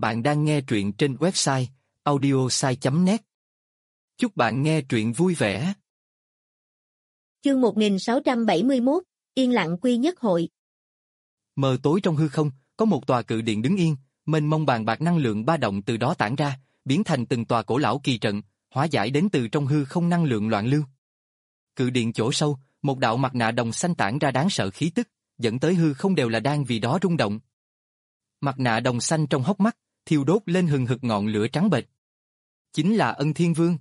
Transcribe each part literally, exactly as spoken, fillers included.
Bạn đang nghe truyện trên website audiosai chấm net. Chúc bạn nghe truyện vui vẻ. Chương một nghìn sáu trăm bảy mươi mốt, Yên lặng quy nhất hội. Mờ tối trong hư không, có một tòa cự điện đứng yên, mênh mông bàn bạc năng lượng ba động từ đó tản ra, biến thành từng tòa cổ lão kỳ trận, hóa giải đến từ trong hư không năng lượng loạn lưu. Cự điện chỗ sâu, một đạo mặt nạ đồng xanh tản ra đáng sợ khí tức, dẫn tới hư không đều là đang vì đó rung động. Mặt nạ đồng xanh trong hốc mắt, thiêu đốt lên hừng hực ngọn lửa trắng bệch. Chính là Ân Thiên Vương.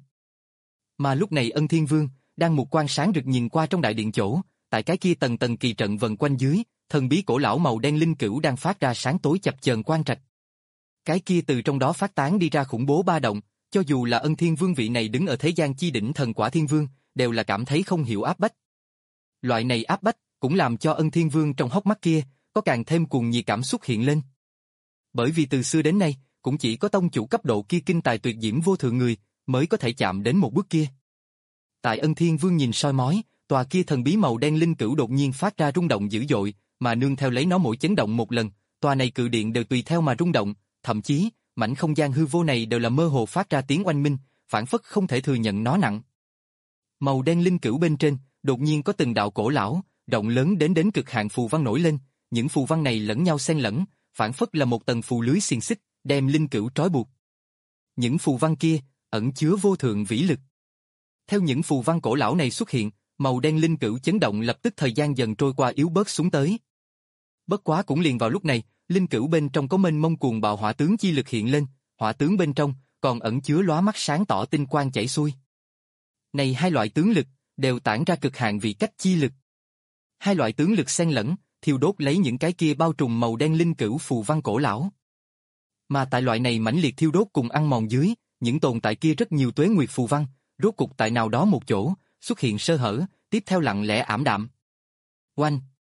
Mà lúc này Ân Thiên Vương đang mục quang sáng rực nhìn qua trong đại điện chỗ, tại cái kia tầng tầng kỳ trận vần quanh dưới, thần bí cổ lão màu đen linh cữu đang phát ra sáng tối chập chờn quang trạch. Cái kia từ trong đó phát tán đi ra khủng bố ba động, cho dù là Ân Thiên Vương vị này đứng ở thế gian chi đỉnh thần quả Thiên Vương, đều là cảm thấy không hiểu áp bách. Loại này áp bách cũng làm cho Ân Thiên Vương trong hốc mắt kia có càng thêm cuồng nhiệt cảm xúc hiện lên. Bởi vì từ xưa đến nay, cũng chỉ có tông chủ cấp độ kia kinh tài tuyệt diễm vô thượng người mới có thể chạm đến một bước kia. Tại Ân Thiên Vương nhìn soi mói, tòa kia thần bí màu đen linh cữu đột nhiên phát ra rung động dữ dội, mà nương theo lấy nó mỗi chấn động một lần, tòa này cự điện đều tùy theo mà rung động, thậm chí, mảnh không gian hư vô này đều là mơ hồ phát ra tiếng oanh minh, phản phất không thể thừa nhận nó nặng. Màu đen linh cữu bên trên, đột nhiên có từng đạo cổ lão, rộng lớn đến đến cực hạn phù văn nổi lên, những phù văn này lẫn nhau xen lẫn, phản phất là một tầng phù lưới xiềng xích, đem linh cữu trói buộc. Những phù văn kia ẩn chứa vô thượng vĩ lực. Theo những phù văn cổ lão này xuất hiện, màu đen linh cữu chấn động lập tức thời gian dần trôi qua yếu bớt xuống tới. Bất quá cũng liền vào lúc này, linh cữu bên trong có mênh mông cuồng bạo hỏa tướng chi lực hiện lên, hỏa tướng bên trong còn ẩn chứa lóa mắt sáng tỏ tinh quang chảy xuôi. Này hai loại tướng lực đều tản ra cực hạn vị cách chi lực. Hai loại tướng lực xen lẫn, thiêu đốt lấy những cái kia bao trùm màu đen linh cữu phù văn cổ lão. Mà tại loại này mãnh liệt thiêu đốt cùng ăn mòn dưới, những tồn tại kia rất nhiều tuế nguyệt phù văn, rốt cục tại nào đó một chỗ, xuất hiện sơ hở, tiếp theo lặng lẽ ảm đạm. Oanh!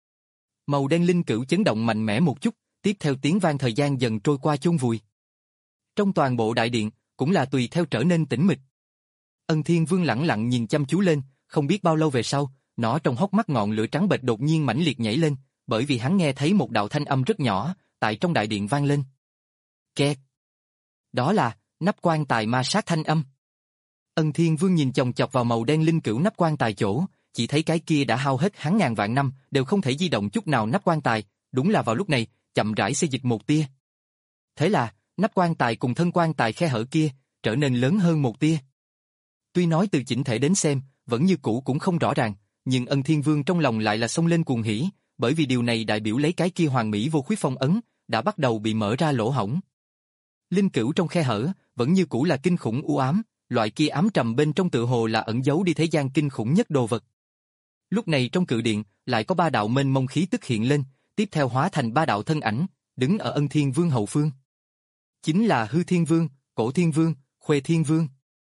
Màu đen linh cữu chấn động mạnh mẽ một chút, tiếp theo tiếng vang thời gian dần trôi qua chôn vùi. Trong toàn bộ đại điện, cũng là tùy theo trở nên tĩnh mịch. Ân Thiên Vương lẳng lặng nhìn chăm chú lên, không biết bao lâu về sau, nó trong hốc mắt ngọn lửa trắng bệch đột nhiên mãnh liệt nhảy lên, bởi vì hắn nghe thấy một đạo thanh âm rất nhỏ, tại trong đại điện vang lên. Kẹt! Đó là nắp quan tài ma sát thanh âm. Ân Thiên Vương nhìn chòng chọc vào màu đen linh cữu nắp quan tài chỗ, chỉ thấy cái kia đã hao hết hắn ngàn vạn năm, đều không thể di động chút nào nắp quan tài, đúng là vào lúc này, chậm rãi xê dịch một tia. Thế là, nắp quan tài cùng thân quan tài khe hở kia, trở nên lớn hơn một tia. Tuy nói từ chỉnh thể đến xem, vẫn như cũ cũng không rõ ràng, nhưng Ân Thiên Vương trong lòng lại là xông lên cuồng hỉ, bởi vì điều này đại biểu lấy cái kia hoàn mỹ vô khuyết phong ấn, đã bắt đầu bị mở ra lỗ hổng. Linh cữu trong khe hở, vẫn như cũ là kinh khủng u ám, loại kia ám trầm bên trong tự hồ là ẩn giấu đi thế gian kinh khủng nhất đồ vật. Lúc này trong cự điện, lại có ba đạo mênh mông khí tức hiện lên, tiếp theo hóa thành ba đạo thân ảnh, đứng ở Ân Thiên Vương hậu phương. Chính là Hư Thiên Vương, Cổ Thiên Vương, Khuê Thiên Vương.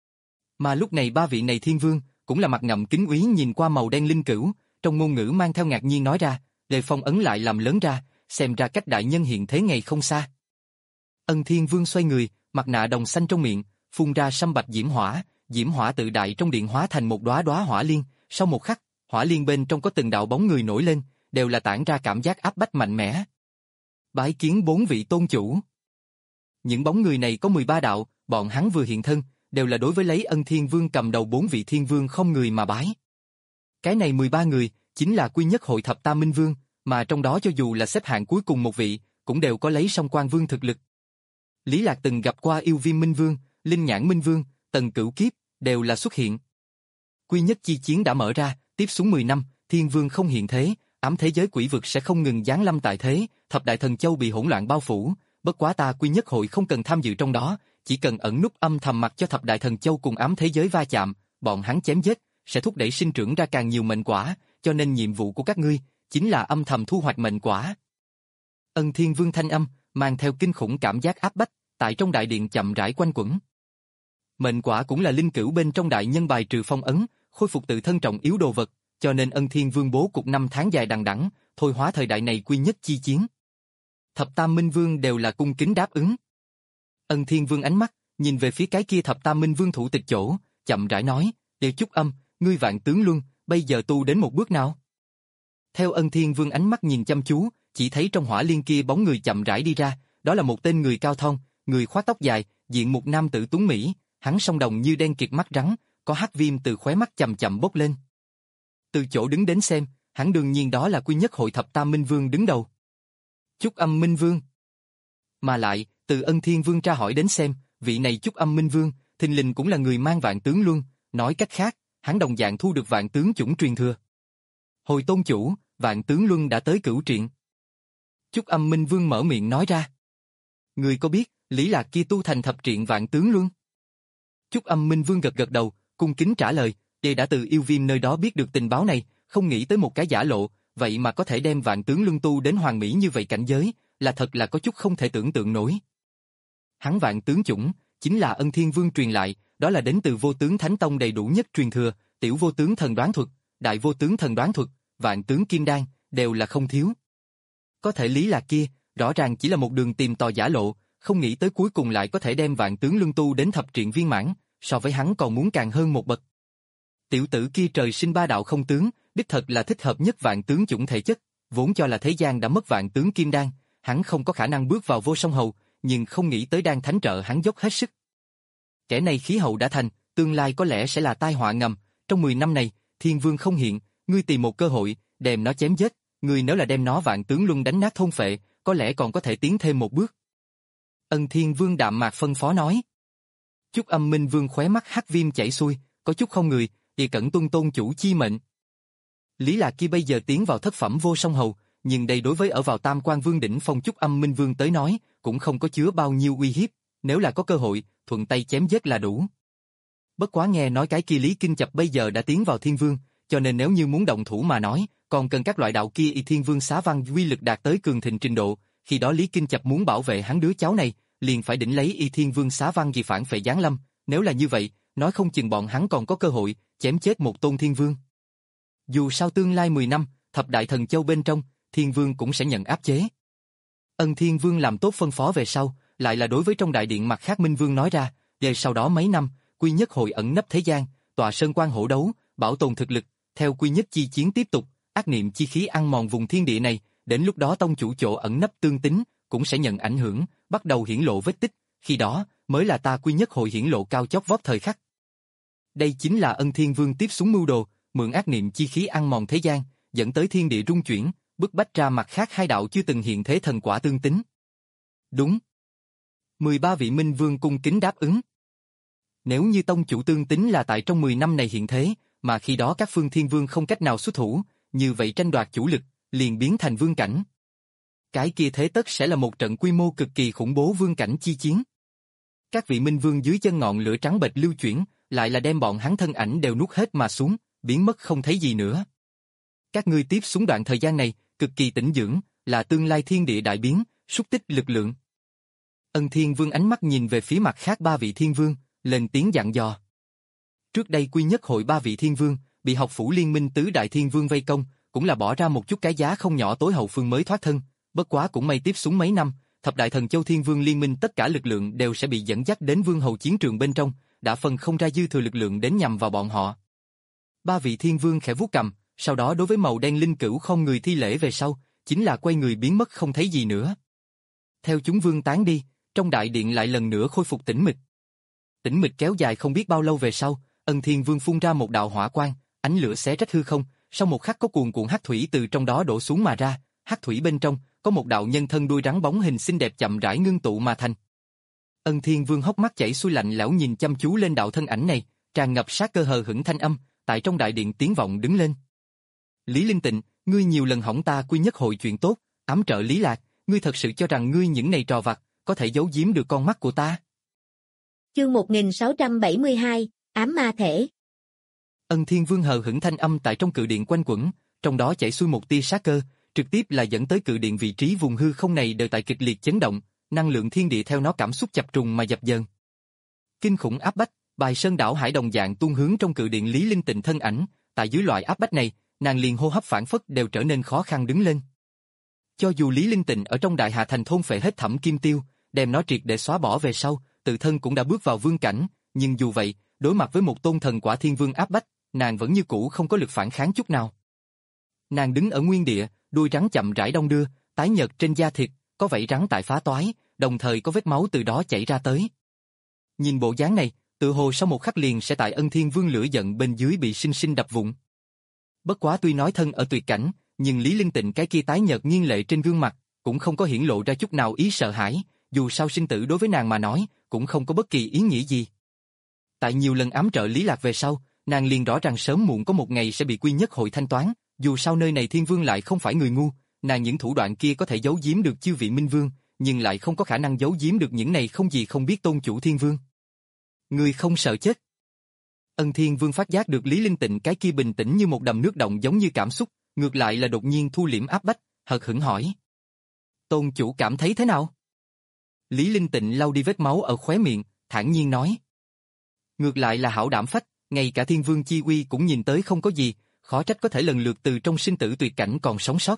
Mà lúc này ba vị này Thiên Vương, cũng là mặt ngậm kính úy nhìn qua màu đen linh cữu, trong ngôn ngữ mang theo ngạc nhiên nói ra, đề phong ấn lại làm lớn ra, xem ra cách đại nhân hiện thế ngày không xa. Ân Thiên Vương xoay người, mặt nạ đồng xanh trong miệng, phun ra sâm bạch diễm hỏa, diễm hỏa tự đại trong điện hóa thành một đóa đóa hỏa liên, sau một khắc, hỏa liên bên trong có từng đạo bóng người nổi lên, đều là tản ra cảm giác áp bách mạnh mẽ. Bái kiến bốn vị tôn chủ. Những bóng người này có mười ba đạo, bọn hắn vừa hiện thân, đều là đối với lấy Ân Thiên Vương cầm đầu bốn vị Thiên Vương không người mà bái. Cái này mười ba người, chính là quy nhất hội thập tam minh vương, mà trong đó cho dù là xếp hạng cuối cùng một vị, cũng đều có lấy song quan vương thực lực. Lý Lạc từng gặp qua yêu viêm minh vương, linh nhãn minh vương, tần cửu kiếp, đều là xuất hiện. Quy nhất chi chiến đã mở ra, tiếp xuống mười năm, Thiên Vương không hiện thế, ám thế giới quỷ vực sẽ không ngừng giáng lâm tại thế, thập đại thần châu bị hỗn loạn bao phủ, bất quá ta quy nhất hội không cần tham dự trong đó, chỉ cần ẩn núp âm thầm mặc cho thập đại thần châu cùng ám thế giới va chạm, bọn hắn chém giết, sẽ thúc đẩy sinh trưởng ra càng nhiều mệnh quả, cho nên nhiệm vụ của các ngươi, chính là âm thầm thu hoạch mệnh quả. Ân Thiên Vương thanh âm, mang theo kinh khủng cảm giác áp bách, tại trong đại điện chậm rãi quanh quẩn. Mệnh quả cũng là linh cữu bên trong đại nhân bài trừ phong ấn, khôi phục tự thân trọng yếu đồ vật, cho nên Ân Thiên Vương bố cục năm tháng dài đằng đẵng, thôi hóa thời đại này quy nhất chi chiến. Thập tam minh vương đều là cung kính đáp ứng. Ân Thiên Vương ánh mắt, nhìn về phía cái kia thập tam minh vương thủ tịch chỗ, chậm rãi nói, Tiêu Chúc Âm, ngươi vạn tướng luân, bây giờ tu đến một bước nào? Theo Ân Thiên Vương ánh mắt nhìn chăm chú, chỉ thấy trong hỏa liên kia bóng người chậm rãi đi ra, đó là một tên người cao thon, người khoác tóc dài, diện một nam tử tuấn mỹ, hắn song đồng như đen kịt mắt rắn, có hắc viêm từ khóe mắt chậm chậm bốc lên. Từ chỗ đứng đến xem, hắn đương nhiên đó là Quy Nhất Hội Thập Tam Minh Vương đứng đầu. Chúc Âm Minh Vương. Mà lại, từ Ân Thiên Vương tra hỏi đến xem, vị này Chúc Âm Minh Vương, thình lình cũng là người mang Vạn Tướng Luân, nói cách khác, hắn đồng dạng thu được Vạn Tướng chủng truyền thừa. Hồi tôn chủ, Vạn Tướng Luân đã tới Cửu Triện. Chúc Âm Minh Vương mở miệng nói ra. Người có biết, Lý Lạc kia tu thành thập triện Vạn Tướng Luân? Chúc Âm Minh Vương gật gật đầu, cung kính trả lời, "Đệ đã từ yêu viêm nơi đó biết được tình báo này, không nghĩ tới một cái giả lộ, vậy mà có thể đem Vạn Tướng Luân tu đến hoàn mỹ như vậy cảnh giới, là thật là có chút không thể tưởng tượng nổi." Hắn Vạn Tướng chủng, chính là Ân Thiên Vương truyền lại, đó là đến từ Vô Tướng Thánh Tông đầy đủ nhất truyền thừa, Tiểu Vô Tướng Thần Đoán Thuật, Đại Vô Tướng Thần Đoán Thuật, Vạn Tướng Kim Đan, đều là không thiếu. Có thể Lý Lạc kia, rõ ràng chỉ là một đường tìm tòi giả lộ, không nghĩ tới cuối cùng lại có thể đem Vạn Tướng Luân tu đến thập triện viên mãn, so với hắn còn muốn càng hơn một bậc. Tiểu tử kia trời sinh ba đạo không tướng, đích thật là thích hợp nhất Vạn Tướng chủng thể chất, vốn cho là thế gian đã mất Vạn Tướng Kim Đan, hắn không có khả năng bước vào Vô Song Hầu, nhưng không nghĩ tới Đan Thánh trợ hắn dốc hết sức. Kẻ này khí hậu đã thành, tương lai có lẽ sẽ là tai họa ngầm, trong mười năm này, Thiên Vương không hiện, ngươi tìm một cơ hội, đem nó chém giết, ngươi nếu là đem nó Vạn Tướng Luân đánh nát thôn phệ, có lẽ còn có thể tiến thêm một bước. Ân Thiên Vương đạm mạc phân phó nói. Chúc Âm Minh Vương khóe mắt hắc viêm chảy xuôi, có chút không người, thì cẩn tuân tôn chủ chi mệnh. Lý Lạc kia bây giờ tiến vào thất phẩm Vô Song Hầu, nhưng đây đối với ở vào Tam Quan Vương đỉnh phong Chúc Âm Minh Vương tới nói, cũng không có chứa bao nhiêu uy hiếp, nếu là có cơ hội, thuận tay chém giết là đủ. Bất quá nghe nói cái kia Lý Kinh Chập bây giờ đã tiến vào Thiên Vương, cho nên nếu như muốn động thủ mà nói, còn cần các loại đạo kia y Thiên Vương xá văn uy lực đạt tới cường thịnh trình độ, khi đó Lý Kinh Chập muốn bảo vệ hắn đứa cháu này, liền phải đỉnh lấy y Thiên Vương xá văn gì phản phệ giáng lâm, nếu là như vậy, nói không chừng bọn hắn còn có cơ hội chém chết một tôn Thiên Vương. Dù sao tương lai mười năm, thập đại thần châu bên trong, Thiên Vương cũng sẽ nhận áp chế. Ân Thiên Vương làm tốt phân phó về sau, lại là đối với trong đại điện mặt khác Minh Vương nói ra, về sau đó mấy năm, Quy Nhất Hội ẩn nấp thế gian, tọa sơn quan hổ đấu, bảo tồn thực lực, theo Quy Nhất chi chiến tiếp tục, ác niệm chi khí ăn mòn vùng thiên địa này, đến lúc đó tông chủ chỗ ẩn nấp tương tính, cũng sẽ nhận ảnh hưởng, bắt đầu hiển lộ vết tích, khi đó, mới là ta Quy Nhất Hội hiển lộ cao chót vót thời khắc. Đây chính là Ân Thiên Vương tiếp xuống mưu đồ, mượn ác niệm chi khí ăn mòn thế gian, dẫn tới thiên địa rung chuyển, bức bách ra mặt khác hai đạo chưa từng hiện thế thần quả tương tính. Đúng. mười ba vị Minh Vương cung kính đáp ứng. Nếu như tông chủ tương tính là tại trong mười năm này hiện thế, mà khi đó các phương Thiên Vương không cách nào xuất thủ, như vậy tranh đoạt chủ lực, liền biến thành vương cảnh. Cái kia thế tất sẽ là một trận quy mô cực kỳ khủng bố vương cảnh chi chiến. Các vị Minh Vương dưới chân ngọn lửa trắng bệch lưu chuyển, lại là đem bọn hắn thân ảnh đều nuốt hết mà xuống, biến mất không thấy gì nữa. Các ngươi tiếp xuống đoạn thời gian này, cực kỳ tĩnh dưỡng, là tương lai thiên địa đại biến, xúc tích lực lượng. Ân Thiên Vương ánh mắt nhìn về phía mặt khác ba vị Thiên Vương, lên tiếng dặn dò. Trước đây Quy Nhất Hội ba vị Thiên Vương, bị học phủ liên minh tứ đại Thiên Vương vây công, cũng là bỏ ra một chút cái giá không nhỏ tối hậu phương mới thoát thân, bất quá cũng may tiếp xuống mấy năm, thập đại thần châu Thiên Vương liên minh tất cả lực lượng đều sẽ bị dẫn dắt đến vương hầu chiến trường bên trong, đã phần không ra dư thừa lực lượng đến nhằm vào bọn họ. Ba vị Thiên Vương khẽ vuốt cầm, sau đó đối với màu đen linh cữu không người thi lễ về sau, chính là quay người biến mất không thấy gì nữa. Theo chúng vương tán đi, trong đại điện lại lần nữa khôi phục tĩnh mịch. Tĩnh mịch kéo dài không biết bao lâu về sau, Ân Thiên Vương phun ra một đạo hỏa quang, ánh lửa xé rách hư không, sau một khắc có cuồn cuộn hắc thủy từ trong đó đổ xuống mà ra, hắc thủy bên trong có một đạo nhân thân đuôi rắn bóng hình xinh đẹp chậm rãi ngưng tụ mà thành. Ân Thiên Vương hốc mắt chảy xuôi lạnh lẽo nhìn chăm chú lên đạo thân ảnh này, tràn ngập sát cơ hờ hững thanh âm, tại trong đại điện tiếng vọng đứng lên. Lý Linh Tịnh, ngươi nhiều lần hỏng ta Quy Nhất Hội chuyện tốt, ám trợ Lý Lạc, ngươi thật sự cho rằng ngươi những này trò vặt, có thể giấu giếm được con mắt của ta? Chương một nghìn sáu trăm bảy mươi hai, ám ma thể. Ân Thiên Vương hờ hững thanh âm tại trong cự điện quanh quẩn, trong đó chảy xuôi một tia sát cơ, trực tiếp là dẫn tới cự điện vị trí vùng hư không này đều tại kịch liệt chấn động, năng lượng thiên địa theo nó cảm xúc chập trùng mà dập dờn. Kinh khủng áp bách, bài sơn đảo hải đồng dạng tuôn hướng trong cự điện Lý Linh Tịnh thân ảnh, tại dưới loại áp bách này, nàng liền hô hấp phản phất đều trở nên khó khăn đứng lên. Cho dù Lý Linh Tịnh ở trong Đại Hà Thành thôn phệ hết Thẩm Kim Tiêu, đem nó triệt để xóa bỏ về sau, tự thân cũng đã bước vào vương cảnh, nhưng dù vậy, đối mặt với một tôn thần quả thiên vương áp bách, nàng vẫn như cũ không có lực phản kháng chút nào. Nàng đứng ở nguyên địa, đuôi rắn chậm rãi đong đưa, tái nhợt trên da thịt, có vảy rắn tại phá toái, đồng thời có vết máu từ đó chảy ra tới. Nhìn bộ dáng này, tự hồ sau một khắc liền sẽ tại Ân Thiên Vương lửa giận bên dưới bị sinh sinh đập vụn. Bất quá tuy nói thân ở tuyệt cảnh, nhưng Lý Linh Tịnh cái kia tái nhợt nghiêng lệ trên gương mặt, cũng không có hiển lộ ra chút nào ý sợ hãi, dù sao sinh tử đối với nàng mà nói, cũng không có bất kỳ ý nghĩa gì. Tại nhiều lần ám trợ Lý Lạc về sau, nàng liền rõ ràng sớm muộn có một ngày sẽ bị quy nhất hội thanh toán, dù sao nơi này Thiên Vương lại không phải người ngu, nàng những thủ đoạn kia có thể giấu giếm được chư vị Minh Vương, nhưng lại không có khả năng giấu giếm được những này không gì không biết tôn chủ Thiên Vương. Người không sợ chết. Ân Thiên Vương phát giác được Lý Linh Tịnh cái kia bình tĩnh như một đầm nước động giống như cảm xúc, ngược lại là đột nhiên thu liễm áp bách, hờ hững hỏi. Tôn chủ cảm thấy thế nào? Lý Linh Tịnh lau đi vết máu ở khóe miệng, thản nhiên nói. Ngược lại là hảo đảm phách, ngay cả Thiên Vương chi uy cũng nhìn tới không có gì, khó trách có thể lần lượt từ trong sinh tử tuyệt cảnh còn sống sót.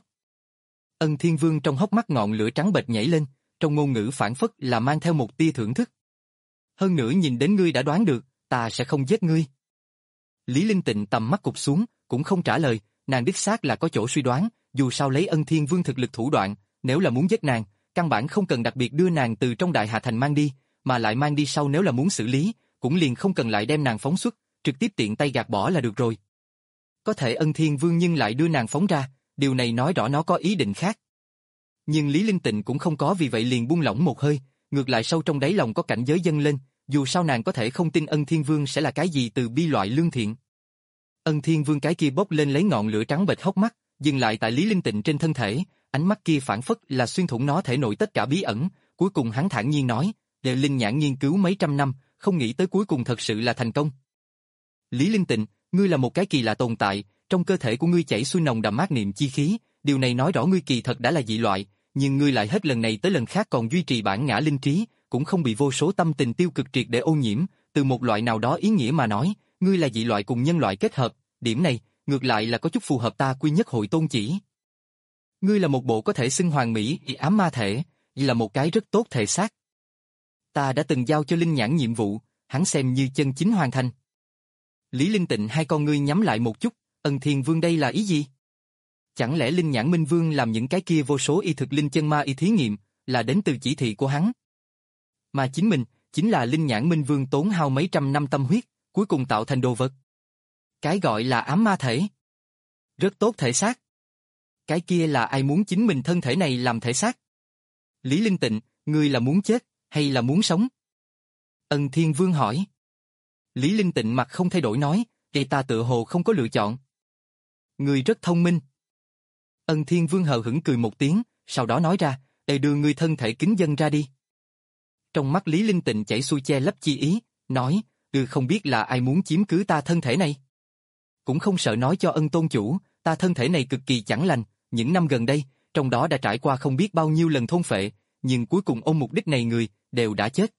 Ân Thiên Vương trong hốc mắt ngọn lửa trắng bệch nhảy lên, trong ngôn ngữ phản phất là mang theo một tia thưởng thức. Hơn nữa nhìn đến ngươi đã đoán được, ta sẽ không giết ngươi. Lý Linh Tịnh tầm mắt cụp xuống, cũng không trả lời, nàng đích xác là có chỗ suy đoán, dù sao lấy Ân Thiên Vương thực lực thủ đoạn, nếu là muốn giết nàng, căn bản không cần đặc biệt đưa nàng từ trong Đại Hà Thành mang đi, mà lại mang đi sau nếu là muốn xử lý, cũng liền không cần lại đem nàng phóng xuất, trực tiếp tiện tay gạt bỏ là được rồi. Có thể Ân Thiên Vương nhưng lại đưa nàng phóng ra, điều này nói rõ nó có ý định khác. Nhưng Lý Linh Tịnh cũng không có vì vậy liền buông lỏng một hơi, ngược lại sâu trong đáy lòng có cảnh giới dâng lên, dù sao nàng có thể không tin Ân Thiên Vương sẽ là cái gì từ bi loại lương thiện. Ân Thiên Vương cái kia bốc lên lấy ngọn lửa trắng bệch hốc mắt, dừng lại tại Lý Linh Tịnh trên thân thể, ánh mắt kia phản phất là xuyên thủng nó thể nội tất cả bí ẩn, cuối cùng hắn thản nhiên nói, "Đệ Linh nhãn nghiên cứu mấy trăm năm, không nghĩ tới cuối cùng thật sự là thành công." Lý Linh Tịnh, ngươi là một cái kỳ lạ tồn tại, trong cơ thể của ngươi chảy xuôi nồng đậm mát niệm chi khí, điều này nói rõ ngươi kỳ thật đã là dị loại, nhưng ngươi lại hết lần này tới lần khác còn duy trì bản ngã linh trí, cũng không bị vô số tâm tình tiêu cực triệt để ô nhiễm, từ một loại nào đó ý nghĩa mà nói, ngươi là dị loại cùng nhân loại kết hợp, điểm này, ngược lại là có chút phù hợp ta quy nhất hội tôn chỉ. Ngươi là một bộ có thể xưng hoàng mỹ, ám ma thể, là một cái rất tốt thể xác. Ta đã từng giao cho Linh Nhãn nhiệm vụ, hắn xem như chân chính hoàn thành. Lý Linh Tịnh hai con ngươi nhắm lại một chút, Ân Thiên Vương đây là ý gì? Chẳng lẽ Linh Nhãn Minh Vương làm những cái kia vô số y thực linh chân ma y thí nghiệm, là đến từ chỉ thị của hắn? Mà chính mình, chính là Linh Nhãn Minh Vương tốn hao mấy trăm năm tâm huyết, cuối cùng tạo thành đồ vật. Cái gọi là ám ma thể. Rất tốt thể xác. Cái kia là ai muốn chính mình thân thể này làm thể xác? Lý Linh Tịnh, ngươi là muốn chết, hay là muốn sống? Ân Thiên Vương hỏi. Lý Linh Tịnh mặt không thay đổi nói, thì ta tự hồ không có lựa chọn. Ngươi rất thông minh. Ân Thiên Vương hờ hững cười một tiếng, sau đó nói ra, để đưa ngươi thân thể kính dâng ra đi. Trong mắt Lý Linh Tịnh chảy xuôi che lấp chi ý, nói, ừ không biết là ai muốn chiếm cứ ta thân thể này. Cũng không sợ nói cho Ân tôn chủ, ta thân thể này cực kỳ chẳng lành, những năm gần đây, trong đó đã trải qua không biết bao nhiêu lần thôn phệ, nhưng cuối cùng ôm mục đích này người, đều đã chết.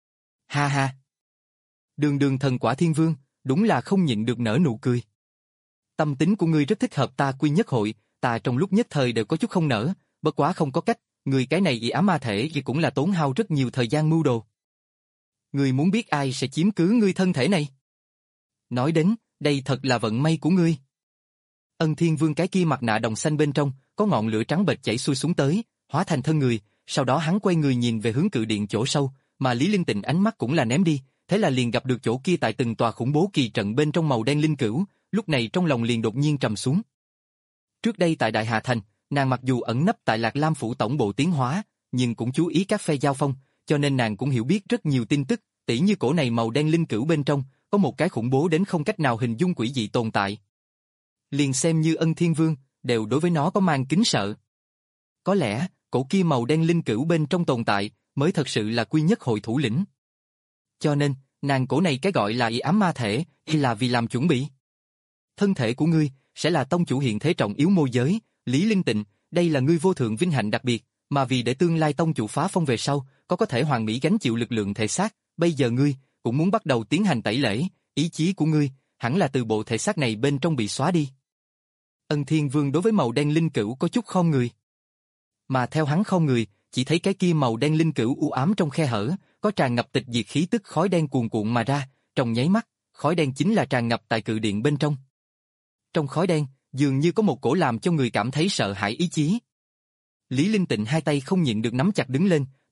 Ha ha! Đường đường thần quả thiên vương, đúng là không nhịn được nở nụ cười. Tâm tính của ngươi rất thích hợp ta quy nhất hội, ta trong lúc nhất thời đều có chút không nở, bất quá không có cách, người cái này y ám ma thể thì cũng là tốn hao rất nhiều thời gian mưu đồ. Ngươi muốn biết ai sẽ chiếm cứ ngươi thân thể này? Nói đến, đây thật là vận may của ngươi. Ân Thiên Vương cái kia mặt nạ đồng xanh bên trong, có ngọn lửa trắng bệch chảy xuôi xuống tới, hóa thành thân người, sau đó hắn quay người nhìn về hướng cự điện chỗ sâu, mà Lý Linh Tịnh ánh mắt cũng là ném đi, thế là liền gặp được chỗ kia tại từng tòa khủng bố kỳ trận bên trong màu đen linh cửu, lúc này trong lòng liền đột nhiên trầm xuống. Trước đây tại Đại Hà Thành, nàng mặc dù ẩn nấp tại Lạc Lam phủ tổng bộ tiến hóa, nhưng cũng chú ý các phe giao phong, cho nên nàng cũng hiểu biết rất nhiều tin tức, tỉ như cổ này màu đen linh cửu bên trong, có một cái khủng bố đến không cách nào hình dung quỷ dị tồn tại. Liền xem như Ân Thiên Vương, đều đối với nó có mang kính sợ. Có lẽ, cổ kia màu đen linh cửu bên trong tồn tại, mới thật sự là quy nhất hội thủ lĩnh. Cho nên, nàng cổ này cái gọi là y ám ma thể, là vì làm chuẩn bị. Thân thể của ngươi, sẽ là tông chủ hiện thế trọng yếu môi giới, Lý Linh Tịnh, đây là ngươi vô thượng vinh hạnh đặc biệt, mà vì để tương lai tông chủ phá phong về sau, có có thể hoàn mỹ gánh chịu lực lượng thể xác, bây giờ ngươi, cũng muốn bắt đầu tiến hành tẩy lễ, ý chí của ngươi, hẳn là từ bộ thể xác này bên trong bị xóa đi. Ân Thiên Vương đối với màu đen linh cửu có chút khom người. Mà theo hắn khom người, chỉ thấy cái kia màu đen linh cửu u ám trong khe hở, có tràn ngập tịch diệt khí tức khói đen cuồn cuộn mà ra, trong nháy mắt, khói đen chính là tràn ngập tại cự điện bên trong. Trong khói đen, dường như có một cổ làm cho người cảm thấy sợ hãi ý chí. Lý Linh Tịnh hai tay không nhịn được nắm chặt đứng lên,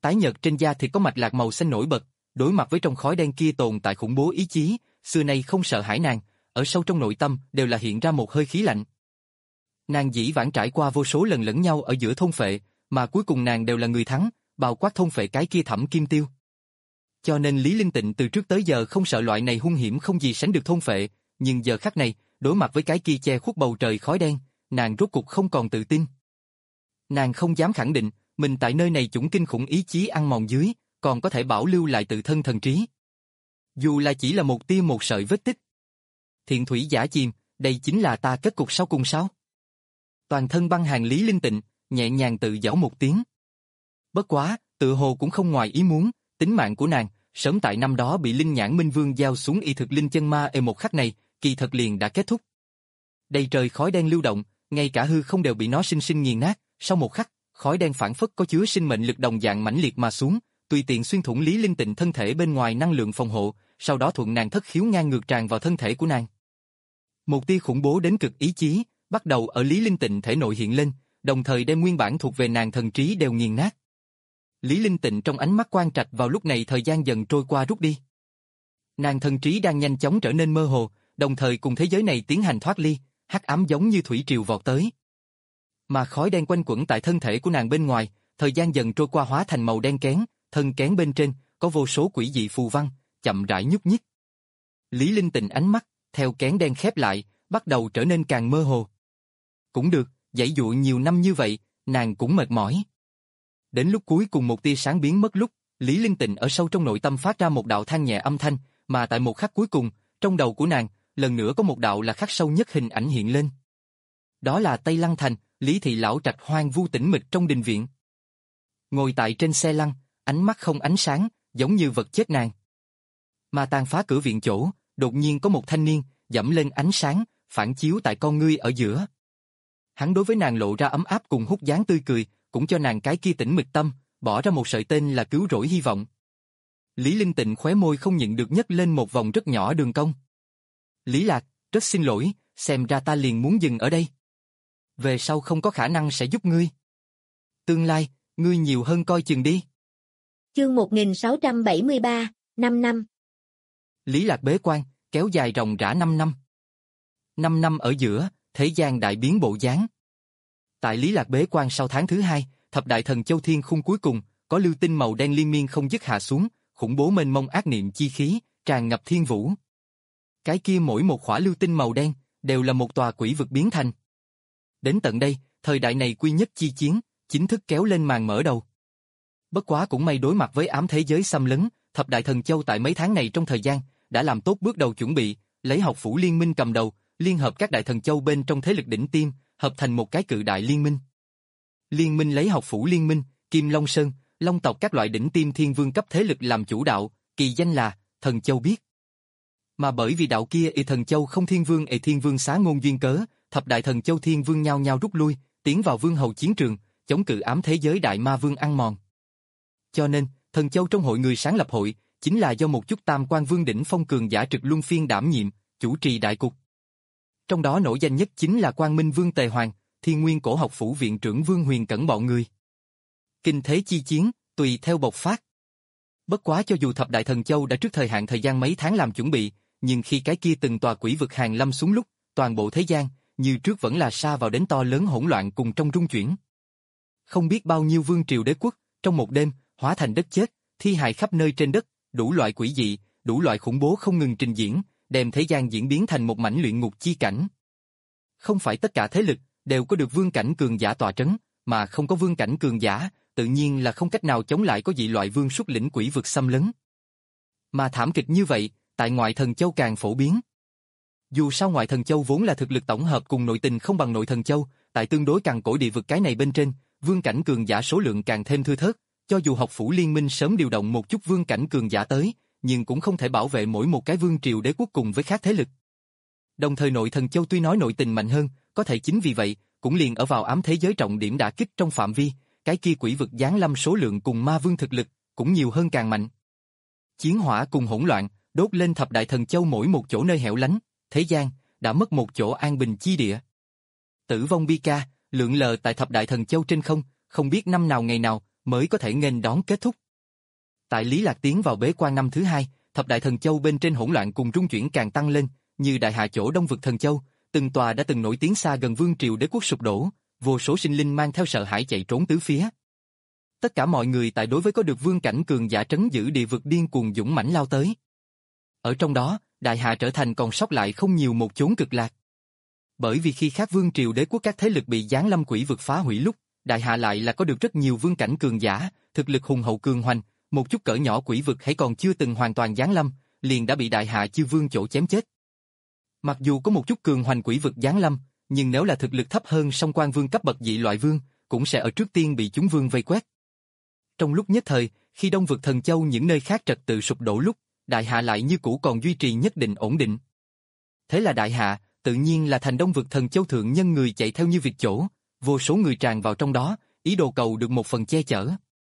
tái nhợt trên da thì có mạch lạc màu xanh nổi bật, đối mặt với trong khói đen kia tồn tại khủng bố ý chí, xưa nay không sợ hãi nàng, ở sâu trong nội tâm đều là hiện ra một hơi khí lạnh. Nàng dĩ vãng trải qua vô số lần lẫn nhau ở giữa thôn phệ, mà cuối cùng nàng đều là người thắng, bao quát thôn phệ cái kia Thẩm Kim Tiêu. Cho nên Lý Linh Tịnh từ trước tới giờ không sợ loại này hung hiểm không gì sánh được thôn phệ, nhưng giờ khắc này, đối mặt với cái kia che khuất bầu trời khói đen, nàng rốt cục không còn tự tin. Nàng không dám khẳng định, mình tại nơi này chủng kinh khủng ý chí ăn mòn dưới, còn có thể bảo lưu lại tự thân thần trí. Dù là chỉ là một tia một sợi vết tích. Thiện thủy giả chìm, đây chính là ta kết cục sau cùng sao? Toàn thân băng hàng Lý Linh Tịnh, nhẹ nhàng tự giễu một tiếng. Bất quá, tự hồ cũng không ngoài ý muốn, tính mạng của nàng, sớm tại năm đó bị Linh Nhãn Minh Vương giao xuống y thực linh chân ma ở một khắc này, kỳ thật liền đã kết thúc. Đầy trời khói đen lưu động, ngay cả hư không đều bị nó sinh sinh nghiền nát, sau một khắc, khói đen phản phất có chứa sinh mệnh lực đồng dạng mãnh liệt mà xuống, tùy tiện xuyên thủng Lý Linh Tịnh thân thể bên ngoài năng lượng phòng hộ, sau đó thuận nàng thất khiếu ngang ngược tràn vào thân thể của nàng. Một tia khủng bố đến cực ý chí, bắt đầu ở Lý Linh Tịnh thể nội hiện lên, đồng thời đem nguyên bản thuộc về nàng thần trí đều nghiền nát. Lý Linh Tịnh trong ánh mắt quang trạch vào lúc này thời gian dần trôi qua rút đi. Nàng thần trí đang nhanh chóng trở nên mơ hồ, đồng thời cùng thế giới này tiến hành thoát ly, hắc ám giống như thủy triều vọt tới. Mà khói đen quanh quẩn tại thân thể của nàng bên ngoài, thời gian dần trôi qua hóa thành màu đen kén, thân kén bên trên có vô số quỷ dị phù văn, chậm rãi nhúc nhích. Lý Linh Tịnh ánh mắt theo kén đen khép lại, bắt đầu trở nên càng mơ hồ. Cũng được, giãy dụa nhiều năm như vậy, nàng cũng mệt mỏi. Đến lúc cuối cùng một tia sáng biến mất lúc, Lý Linh Tịnh ở sâu trong nội tâm phát ra một đạo than nhẹ âm thanh, mà tại một khắc cuối cùng, trong đầu của nàng, lần nữa có một đạo là khắc sâu nhất hình ảnh hiện lên. Đó là Tây Lăng Thành, Lý thị lão trạch hoang vu tĩnh mịch trong đình viện. Ngồi tại trên xe lăn, ánh mắt không ánh sáng, giống như vật chết nàng. Mà tàn phá cửa viện chỗ, đột nhiên có một thanh niên, dẫm lên ánh sáng, phản chiếu tại con ngươi ở giữa. Hắn đối với nàng lộ ra ấm áp cùng hút dáng tươi cười, cũng cho nàng cái kia tĩnh mịch tâm, bỏ ra một sợi tên là cứu rỗi hy vọng. Lý Linh Tịnh khóe môi không nhịn được nhấc lên một vòng rất nhỏ đường cong. Lý Lạc, rất xin lỗi, xem ra ta liền muốn dừng ở đây. Về sau không có khả năng sẽ giúp ngươi. Tương lai, ngươi nhiều hơn coi chừng đi. Chương một nghìn sáu trăm bảy mươi ba, năm năm. Lý Lạc bế quan, kéo dài ròng rã năm năm. Năm năm ở giữa, thế gian đại biến bộ dáng. Tại Lý Lạc bế quan sau tháng thứ hai, thập đại thần châu thiên khung cuối cùng, có lưu tinh màu đen liên miên không dứt hạ xuống, khủng bố mênh mông ác niệm chi khí, tràn ngập thiên vũ. Cái kia mỗi một khỏa lưu tinh màu đen, đều là một tòa quỷ vực biến thành. Đến tận đây, thời đại này quy nhất chi chiến, chính thức kéo lên màn mở đầu. Bất quá cũng may đối mặt với ám thế giới xâm lấn, thập đại thần châu tại mấy tháng này trong thời gian, đã làm tốt bước đầu chuẩn bị, lấy học phủ liên minh cầm đầu, liên hợp các đại thần châu bên trong thế lực đỉnh tiêm, hợp thành một cái cự đại liên minh. Liên minh lấy học phủ liên minh, Kim Long Sơn, Long tộc các loại đỉnh tiêm thiên vương cấp thế lực làm chủ đạo, kỳ danh là Thần Châu biết. Mà bởi vì đạo kia y Thần Châu không thiên vương y thiên vương xá ngôn duyên cớ, thập đại thần châu thiên vương nhau nhau rút lui, tiến vào vương hầu chiến trường, chống cự ám thế giới đại ma vương ăn mòn. Cho nên, Thần Châu trong hội người sáng lập hội, chính là do một chút tam quan vương đỉnh phong cường giả trực luân phiên đảm nhiệm, chủ trì đại cục. Trong đó nổi danh nhất chính là Quang Minh Vương Tề Hoàng, Thiên Nguyên Cổ học phủ viện trưởng Vương Huyền Cẩn bọn người. Kinh thế chi chiến, tùy theo bộc phát. Bất quá cho dù thập đại thần châu đã trước thời hạn thời gian mấy tháng làm chuẩn bị, nhưng khi cái kia từng tòa quỷ vực hàng lâm xuống lúc, toàn bộ thế gian, như trước vẫn là sa vào đến to lớn hỗn loạn cùng trong rung chuyển. Không biết bao nhiêu vương triều đế quốc, trong một đêm, hóa thành đất chết, thi hài khắp nơi trên đất, đủ loại quỷ dị, đủ loại khủng bố không ngừng trình diễn, đem thế gian diễn biến thành một mảnh luyện ngục chi cảnh. Không phải tất cả thế lực đều có được vương cảnh cường giả tọa trấn, mà không có vương cảnh cường giả, tự nhiên là không cách nào chống lại có dị loại vương xuất lĩnh quỷ vực xâm lấn. Mà thảm kịch như vậy, tại ngoại thần châu càng phổ biến. Dù sao ngoại thần châu vốn là thực lực tổng hợp cùng nội tình không bằng nội thần châu, tại tương đối cằn cỗi địa vực cái này bên trên, vương cảnh cường giả số lượng càng thêm thưa thớt, cho dù học phủ liên minh sớm điều động một chút vương cảnh cường giả tới, nhưng cũng không thể bảo vệ mỗi một cái vương triều đế quốc cùng với khác thế lực. Đồng thời nội thần châu tuy nói nội tình mạnh hơn, có thể chính vì vậy, cũng liền ở vào ám thế giới trọng điểm đả kích trong phạm vi, cái kia quỷ vực giáng lâm số lượng cùng ma vương thực lực, cũng nhiều hơn càng mạnh. Chiến hỏa cùng hỗn loạn, đốt lên thập đại thần châu mỗi một chỗ nơi hẻo lánh, thế gian, đã mất một chỗ an bình chi địa. Tử vong bi ca, lượn lờ tại thập đại thần châu trên không, không biết năm nào ngày nào, mới có thể nghênh đón kết thúc. Tại Lý Lạc tiến vào bế quan năm thứ hai, thập đại thần châu bên trên hỗn loạn cùng rung chuyển càng tăng lên, như đại hạ chỗ Đông vực thần châu, từng tòa đã từng nổi tiếng xa gần vương triều đế quốc sụp đổ, vô số sinh linh mang theo sợ hãi chạy trốn tứ phía. Tất cả mọi người tại đối với có được vương cảnh cường giả trấn giữ địa vực điên cuồng dũng mãnh lao tới. Ở trong đó, đại hạ trở thành còn sót lại không nhiều một chốn cực lạc. Bởi vì khi khác vương triều đế quốc các thế lực bị giáng lâm quỷ vực phá hủy lúc, đại hạ lại là có được rất nhiều vương cảnh cường giả, thực lực hùng hậu cường hoành, một chút cỡ nhỏ quỷ vực hãy còn chưa từng hoàn toàn giáng lâm, liền đã bị đại hạ chư vương chỗ chém chết. Mặc dù có một chút cường hoành quỷ vực giáng lâm, nhưng nếu là thực lực thấp hơn song quan vương cấp bậc dị loại vương, cũng sẽ ở trước tiên bị chúng vương vây quét. Trong lúc nhất thời, khi Đông vực thần châu những nơi khác trật tự sụp đổ lúc, đại hạ lại như cũ còn duy trì nhất định ổn định. Thế là đại hạ, tự nhiên là thành Đông vực thần châu thượng nhân người chạy theo như việc chỗ, vô số người tràn vào trong đó, ý đồ cầu được một phần che chở.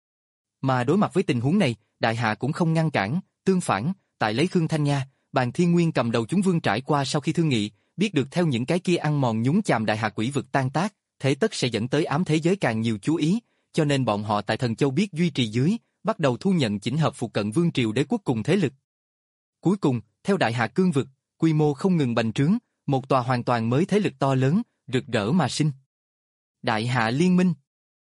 Mà đối mặt với tình huống này, đại hạ cũng không ngăn cản, tương phản, tại lấy Khương Thanh Nha, Bàn Thiên Nguyên cầm đầu chúng vương trải qua sau khi thương nghị, biết được theo những cái kia ăn mòn nhúng chàm đại hạ quỷ vực tan tác, thế tất sẽ dẫn tới ám thế giới càng nhiều chú ý, cho nên bọn họ tại thần châu biết duy trì dưới, bắt đầu thu nhận chỉnh hợp phụ cận vương triều đế quốc cùng thế lực. Cuối cùng, theo đại hạ cương vực, quy mô không ngừng bành trướng, một tòa hoàn toàn mới thế lực to lớn, rực rỡ mà sinh. Đại hạ liên minh.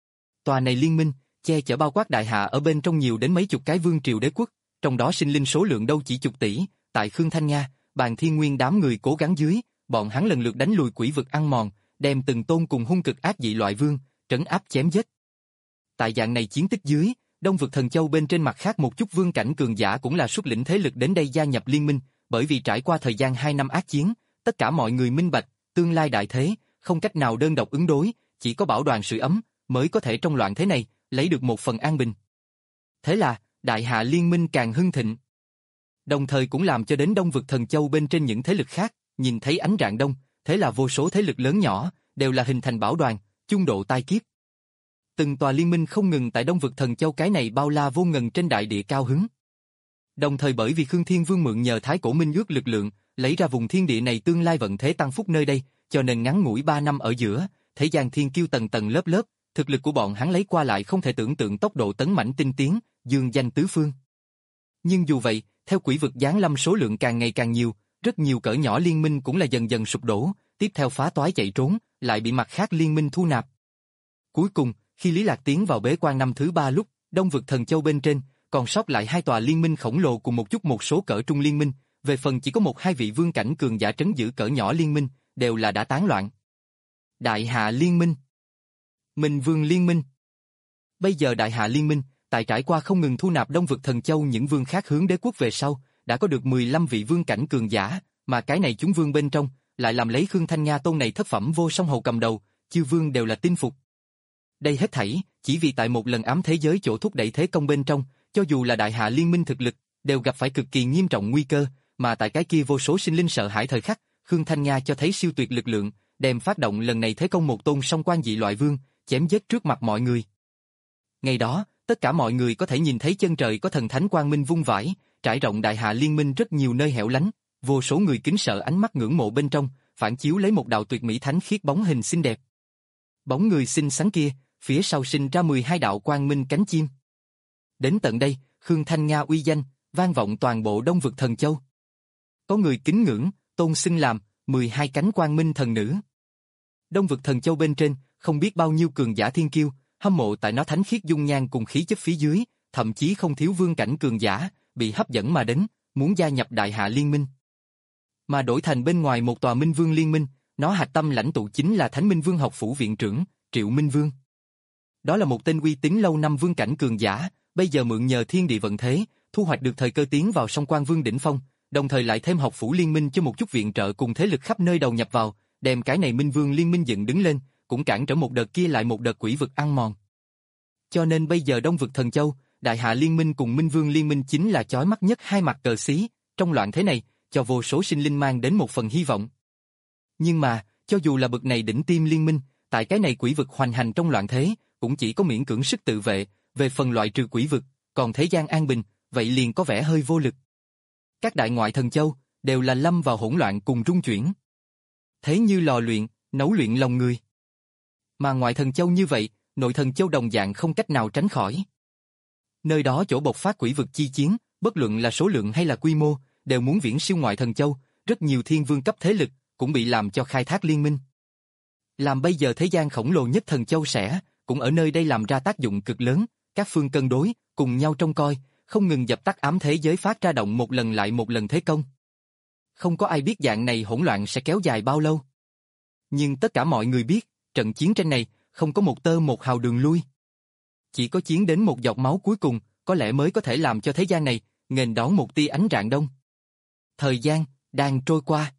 Tòa này liên minh, che chở bao quát đại hạ ở bên trong nhiều đến mấy chục cái vương triều đế quốc, trong đó sinh linh số lượng đâu chỉ chục tỷ, tại Khương Thanh Nha, Bàn Thiên Nguyên đám người cố gắng dưới, bọn hắn lần lượt đánh lùi quỷ vực ăn mòn, đem từng tôn cùng hung cực ác dị loại vương, trấn áp chém giết. Tại dạng này chiến tích dưới, Đông vực thần châu bên trên mặt khác một chút vương cảnh cường giả cũng là xuất lĩnh thế lực đến đây gia nhập liên minh, bởi vì trải qua thời gian hai năm ác chiến, tất cả mọi người minh bạch, tương lai đại thế, không cách nào đơn độc ứng đối, chỉ có bảo đoàn sưởi ấm, mới có thể trong loạn thế này, lấy được một phần an bình. Thế là, đại hạ liên minh càng hưng thịnh. Đồng thời cũng làm cho đến Đông vực thần châu bên trên những thế lực khác, nhìn thấy ánh rạng đông, thế là vô số thế lực lớn nhỏ, đều là hình thành bảo đoàn, chung độ tai kiếp. Từng tòa liên minh không ngừng tại Đông vực thần châu cái này bao la vô ngần trên đại địa cao hứng. Đồng thời bởi vì Khương Thiên Vương mượn nhờ Thái Cổ Minh ước lực lượng, lấy ra vùng thiên địa này tương lai vận thế tăng phúc nơi đây, cho nên ngắn ngủi ba năm ở giữa, thế gian thiên kiêu tầng tầng lớp lớp, thực lực của bọn hắn lấy qua lại không thể tưởng tượng tốc độ tấn mãnh tinh tiến, dương danh tứ phương. Nhưng dù vậy, theo quỷ vực giáng lâm số lượng càng ngày càng nhiều, rất nhiều cỡ nhỏ liên minh cũng là dần dần sụp đổ, tiếp theo phá toái chạy trốn, lại bị mặt khác liên minh thu nạp. Cuối cùng, khi Lý Lạc tiến vào bế quan năm thứ ba lúc, Đông vực thần châu bên trên, còn sót lại hai tòa liên minh khổng lồ cùng một chút một số cỡ trung liên minh, về phần chỉ có một hai vị vương cảnh cường giả trấn giữ cỡ nhỏ liên minh, đều là đã tán loạn. Đại hạ liên minh, Minh vương liên minh. Bây giờ đại hạ liên minh, tại trải qua không ngừng thu nạp Đông vực thần châu những vương khác hướng đế quốc về sau, đã có được mười lăm vị vương cảnh cường giả, mà cái này chúng vương bên trong, lại làm lấy Khương Thanh Nha tôn này thất phẩm vô song hầu cầm đầu, chư vương đều là tin phục. Đây hết thảy, chỉ vì tại một lần ám thế giới chỗ thúc đẩy thế công bên trong, cho dù là đại hạ liên minh thực lực, đều gặp phải cực kỳ nghiêm trọng nguy cơ, mà tại cái kia vô số sinh linh sợ hãi thời khắc, Khương Thanh Nha cho thấy siêu tuyệt lực lượng, đem phát động lần này thế công một tôn song quan dị loại vương, chém giết trước mặt mọi người. Ngày đó, tất cả mọi người có thể nhìn thấy chân trời có thần thánh quang minh vung vãi, trải rộng đại hạ liên minh rất nhiều nơi hẻo lánh, vô số người kính sợ ánh mắt ngưỡng mộ bên trong, phản chiếu lấy một đạo tuyệt mỹ thánh khiết bóng hình xinh đẹp. Bóng người xinh xắn kia, phía sau sinh ra mười hai đạo quang minh cánh chim. Đến tận đây, Khương Thanh Nha uy danh, vang vọng toàn bộ Đông vực thần châu. Có người kính ngưỡng, tôn xưng làm mười hai cánh quang minh thần nữ. Đông vực thần châu bên trên, không biết bao nhiêu cường giả thiên kiêu, hâm mộ tại nó thánh khiết dung nhan cùng khí chất phía dưới, thậm chí không thiếu vương cảnh cường giả, bị hấp dẫn mà đến, muốn gia nhập đại hạ liên minh. Mà đổi thành bên ngoài một tòa Minh Vương liên minh, nó hạch tâm lãnh tụ chính là Thánh Minh Vương học phủ viện trưởng, Triệu Minh Vương. Đó là một tên uy tín lâu năm vương cảnh cường giả, bây giờ mượn nhờ thiên địa vận thế, thu hoạch được thời cơ tiến vào song quan vương đỉnh phong, đồng thời lại thêm học phủ liên minh cho một chút viện trợ cùng thế lực khắp nơi đầu nhập vào, đem cái này Minh Vương liên minh dựng đứng lên, cũng cản trở một đợt kia lại một đợt quỷ vực ăn mòn. Cho nên bây giờ Đông vực thần châu, đại hạ liên minh cùng Minh Vương liên minh chính là chói mắt nhất hai mặt cờ xí, trong loạn thế này, cho vô số sinh linh mang đến một phần hy vọng. Nhưng mà, cho dù là bậc này đỉnh tiêm liên minh, tại cái này quỷ vực hoành hành trong loạn thế, cũng chỉ có miễn cưỡng sức tự vệ, về phần loại trừ quỷ vực, còn thế gian an bình, vậy liền có vẻ hơi vô lực. Các đại ngoại thần châu, đều là lâm vào hỗn loạn cùng rung chuyển. Thế như lò luyện, nấu luyện lòng người. Mà ngoại thần châu như vậy, nội thần châu đồng dạng không cách nào tránh khỏi. Nơi đó chỗ bộc phát quỷ vực chi chiến, bất luận là số lượng hay là quy mô, đều muốn viễn siêu ngoại thần châu, rất nhiều thiên vương cấp thế lực cũng bị làm cho khai thác liên minh. Làm bây giờ thế gian khổng lồ nhất thần châu sẽ, cũng ở nơi đây làm ra tác dụng cực lớn, các phương cân đối, cùng nhau trông coi, không ngừng dập tắt ám thế giới phát ra động một lần lại một lần thế công. Không có ai biết dạng này hỗn loạn sẽ kéo dài bao lâu. Nhưng tất cả mọi người biết, trận chiến tranh này, không có một tơ một hào đường lui. Chỉ có chiến đến một giọt máu cuối cùng, có lẽ mới có thể làm cho thế gian này, nghênh đón một tia ánh rạng đông. Thời gian, đang trôi qua.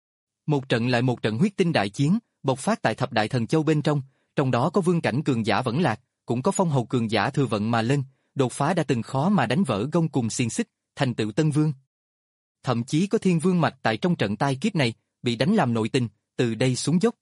Một trận lại một trận huyết tinh đại chiến, bộc phát tại thập đại thần châu bên trong, trong đó có vương cảnh cường giả vẫn lạc, cũng có phong hầu cường giả thừa vận mà lên, đột phá đã từng khó mà đánh vỡ gông cùng xiềng xích, thành tựu tân vương. Thậm chí có thiên vương mạch tại trong trận tai kiếp này, bị đánh làm nội tình, từ đây xuống dốc.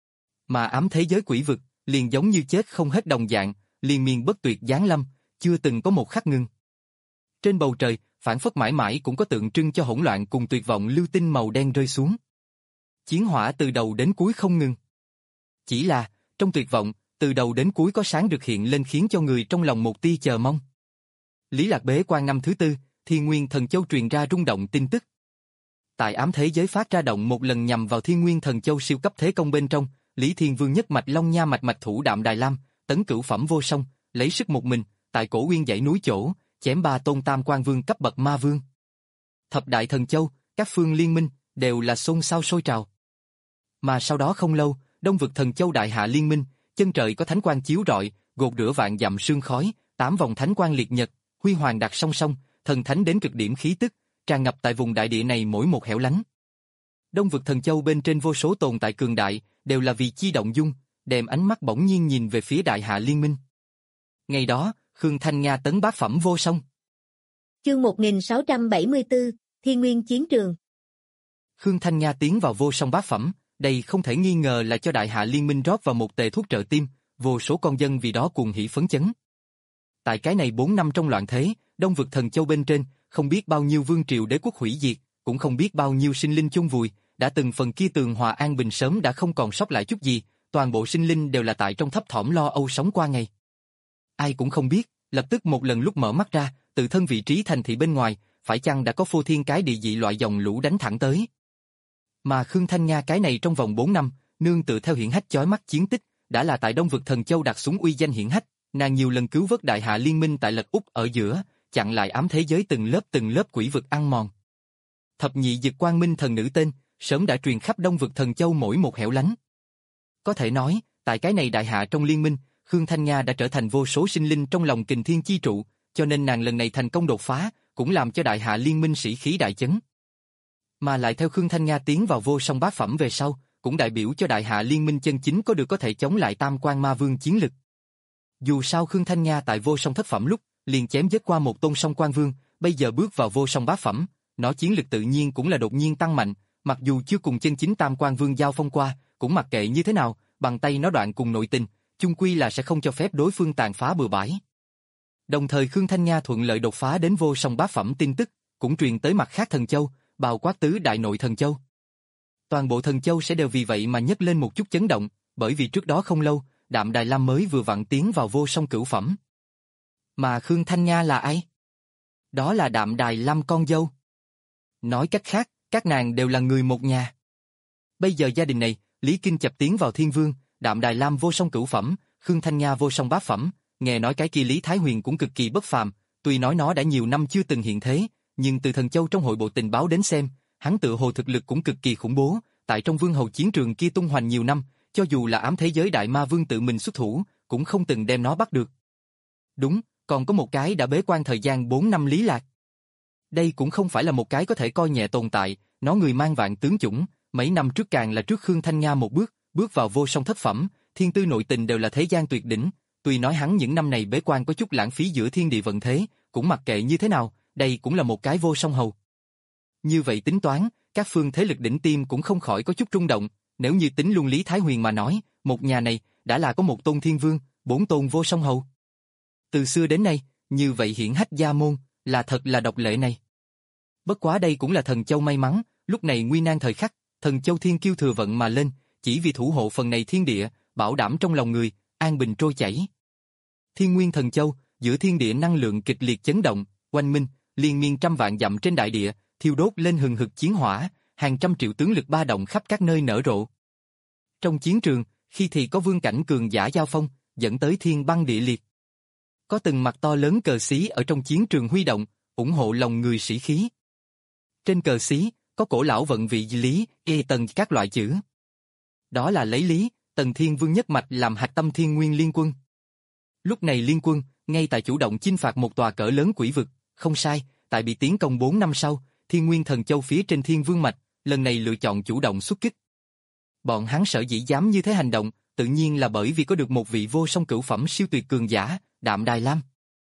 Mà ám thế giới quỷ vực, liền giống như chết không hết đồng dạng, liên miên bất tuyệt giáng lâm, chưa từng có một khắc ngừng. Trên bầu trời, phản phất mãi mãi cũng có tượng trưng cho hỗn loạn cùng tuyệt vọng lưu tinh màu đen rơi xuống. Chiến hỏa từ đầu đến cuối không ngừng. Chỉ là, trong tuyệt vọng, từ đầu đến cuối có sáng được hiện lên khiến cho người trong lòng một tia chờ mong. Lý Lạc bế quan năm thứ tư, Thiên Nguyên Thần Châu truyền ra rung động tin tức. Tại ám thế giới phát ra động một lần nhằm vào Thiên Nguyên Thần Châu siêu cấp thế công bên trong, Lý Thiên Vương nhất mạch Long Nha mạch mạch thủ Đạm Đài Lam, tấn cửu phẩm vô song, lấy sức một mình, tại cổ uyên dãy núi chỗ, chém ba tôn tam quan vương cấp bậc ma vương. Thập đại thần châu, các phương liên minh, đều là xôn xao sôi trào. Mà sau đó không lâu, Đông vực thần châu đại hạ liên minh, chân trời có thánh quang chiếu rọi, gột rửa vạn dặm sương khói, tám vòng thánh quang liệt nhật, huy hoàng đặt song song, thần thánh đến cực điểm khí tức, tràn ngập tại vùng đại địa này mỗi một hẻo lánh. Đông vực thần châu bên trên vô số tồn tại cường đại, đều là vì chi động dung, đem ánh mắt bỗng nhiên nhìn về phía đại hạ liên minh. Ngày đó, Khương Thanh Nga tấn bát phẩm vô song. Chương một nghìn sáu trăm bảy mươi tư, Thiên Nguyên Chiến Trường. Khương Thanh Nga tiến vào vô song bát phẩm, đây không thể nghi ngờ là cho đại hạ liên minh rót vào một tề thuốc trợ tim, vô số con dân vì đó cuồng hỉ phấn chấn. Tại cái này bốn năm trong loạn thế, Đông vực thần châu bên trên, không biết bao nhiêu vương triều đế quốc hủy diệt, cũng không biết bao nhiêu sinh linh chôn vùi, đã từng phần kia tường hòa an bình sớm đã không còn sót lại chút gì, toàn bộ sinh linh đều là tại trong thấp thỏm lo âu sống qua ngày. Ai cũng không biết, lập tức một lần lúc mở mắt ra, tự thân vị trí thành thị bên ngoài, phải chăng đã có phô thiên cái địa dị loại dòng lũ đánh thẳng tới. Mà Khương Thanh Nga cái này trong vòng bốn năm, nương tự theo hiển hách chói mắt chiến tích, đã là tại Đông vực thần châu đặt xuống uy danh hiển hách, nàng nhiều lần cứu vớt đại hạ liên minh tại lật úp ở giữa, chặn lại ám thế giới từng lớp từng lớp quỷ vực ăn mòn. Thập nhị dực quang minh thần nữ tên, sớm đã truyền khắp Đông vực thần châu mỗi một hẻo lánh. Có thể nói, tại cái này đại hạ trong liên minh, Khương Thanh Nga đã trở thành vô số sinh linh trong lòng kình thiên chi trụ, cho nên nàng lần này thành công đột phá, cũng làm cho đại hạ liên minh sĩ khí đại chấn. Mà lại theo Khương Thanh Nga tiến vào vô song bát phẩm về sau, cũng đại biểu cho đại hạ liên minh chân chính có được có thể chống lại tam quan ma vương chiến lực. Dù sao Khương Thanh Nga tại vô song thất phẩm lúc, liền chém giết qua một tôn song quan vương, bây giờ bước vào vô song bát phẩm, nó chiến lực tự nhiên cũng là đột nhiên tăng mạnh, mặc dù chưa cùng chân chính tam quan vương giao phong qua, cũng mặc kệ như thế nào, bằng tay nó đoạn cùng nội tình, chung quy là sẽ không cho phép đối phương tàn phá bừa bãi. Đồng thời Khương Thanh Nga thuận lợi đột phá đến vô song bát phẩm tin tức, cũng truyền tới mặt khác thần châu, bao quát tứ đại nội thần châu. Toàn bộ thần châu sẽ đều vì vậy mà nhấc lên một chút chấn động, bởi vì trước đó không lâu, Đạm Đài Lam mới vừa vặn tiến vào vô song cửu phẩm. Mà Khương Thanh Nga là ai? Đó là Đạm Đài Lam con dâu. Nói cách khác, các nàng đều là người một nhà. Bây giờ gia đình này, Lý Kinh chập tiến vào Thiên Vương, Đạm Đài Lam vô song cửu phẩm, Khương Thanh Nga vô song bát phẩm, nghe nói cái kia Lý Thái Huyền cũng cực kỳ bất phàm, tuy nói nó đã nhiều năm chưa từng hiện thế, nhưng từ thần châu trong hội bộ tình báo đến xem, hắn tự hồ thực lực cũng cực kỳ khủng bố, tại trong vương hầu chiến trường kia tung hoành nhiều năm, cho dù là ám thế giới đại ma vương tự mình xuất thủ, cũng không từng đem nó bắt được. Đúng, còn có một cái đã bế quan thời gian bốn năm Lý Lạc. Đây cũng không phải là một cái có thể coi nhẹ tồn tại, nó người mang vạn tướng chủng, mấy năm trước càng là trước Khương Thanh Nga một bước, bước vào vô song thất phẩm, thiên tư nội tình đều là thế gian tuyệt đỉnh, tuy nói hắn những năm này bế quan có chút lãng phí giữa thiên địa vận thế, cũng mặc kệ như thế nào, đây cũng là một cái vô song hầu. Như vậy tính toán, các phương thế lực đỉnh tiêm cũng không khỏi có chút rung động, nếu như tính luôn Lý Thái Huyền mà nói, một nhà này đã là có một tôn thiên vương, bốn tôn vô song hầu. Từ xưa đến nay, như vậy hiển hách gia môn, là thật là độc lệ này. Bất quá đây cũng là thần châu may mắn, lúc này nguy nan thời khắc, thần châu thiên kiêu thừa vận mà lên, chỉ vì thủ hộ phần này thiên địa, bảo đảm trong lòng người, an bình trôi chảy. Thiên Nguyên Thần Châu, giữa thiên địa năng lượng kịch liệt chấn động, oanh minh, liên miên trăm vạn dặm trên đại địa, thiêu đốt lên hừng hực chiến hỏa, hàng trăm triệu tướng lực ba động khắp các nơi nở rộ. Trong chiến trường, khi thì có vương cảnh cường giả giao phong, dẫn tới thiên băng địa liệt. Có từng mặt to lớn cờ xí ở trong chiến trường huy động, ủng hộ lòng người sĩ khí. Trên cờ xí, có cổ lão vận vị lý, e tần các loại chữ. Đó là lấy Lý, Tần Thiên Vương nhất mạch làm hạch tâm Thiên Nguyên Liên Quân. Lúc này Liên Quân, ngay tại chủ động chinh phạt một tòa cỡ lớn quỷ vực, không sai, tại bị tiến công bốn năm sau, Thiên Nguyên Thần Châu phía trên Thiên Vương mạch, lần này lựa chọn chủ động xuất kích. Bọn hắn sở dĩ dám như thế hành động, tự nhiên là bởi vì có được một vị vô song cửu phẩm siêu tuyệt cường giả, Đạm Đài Lam.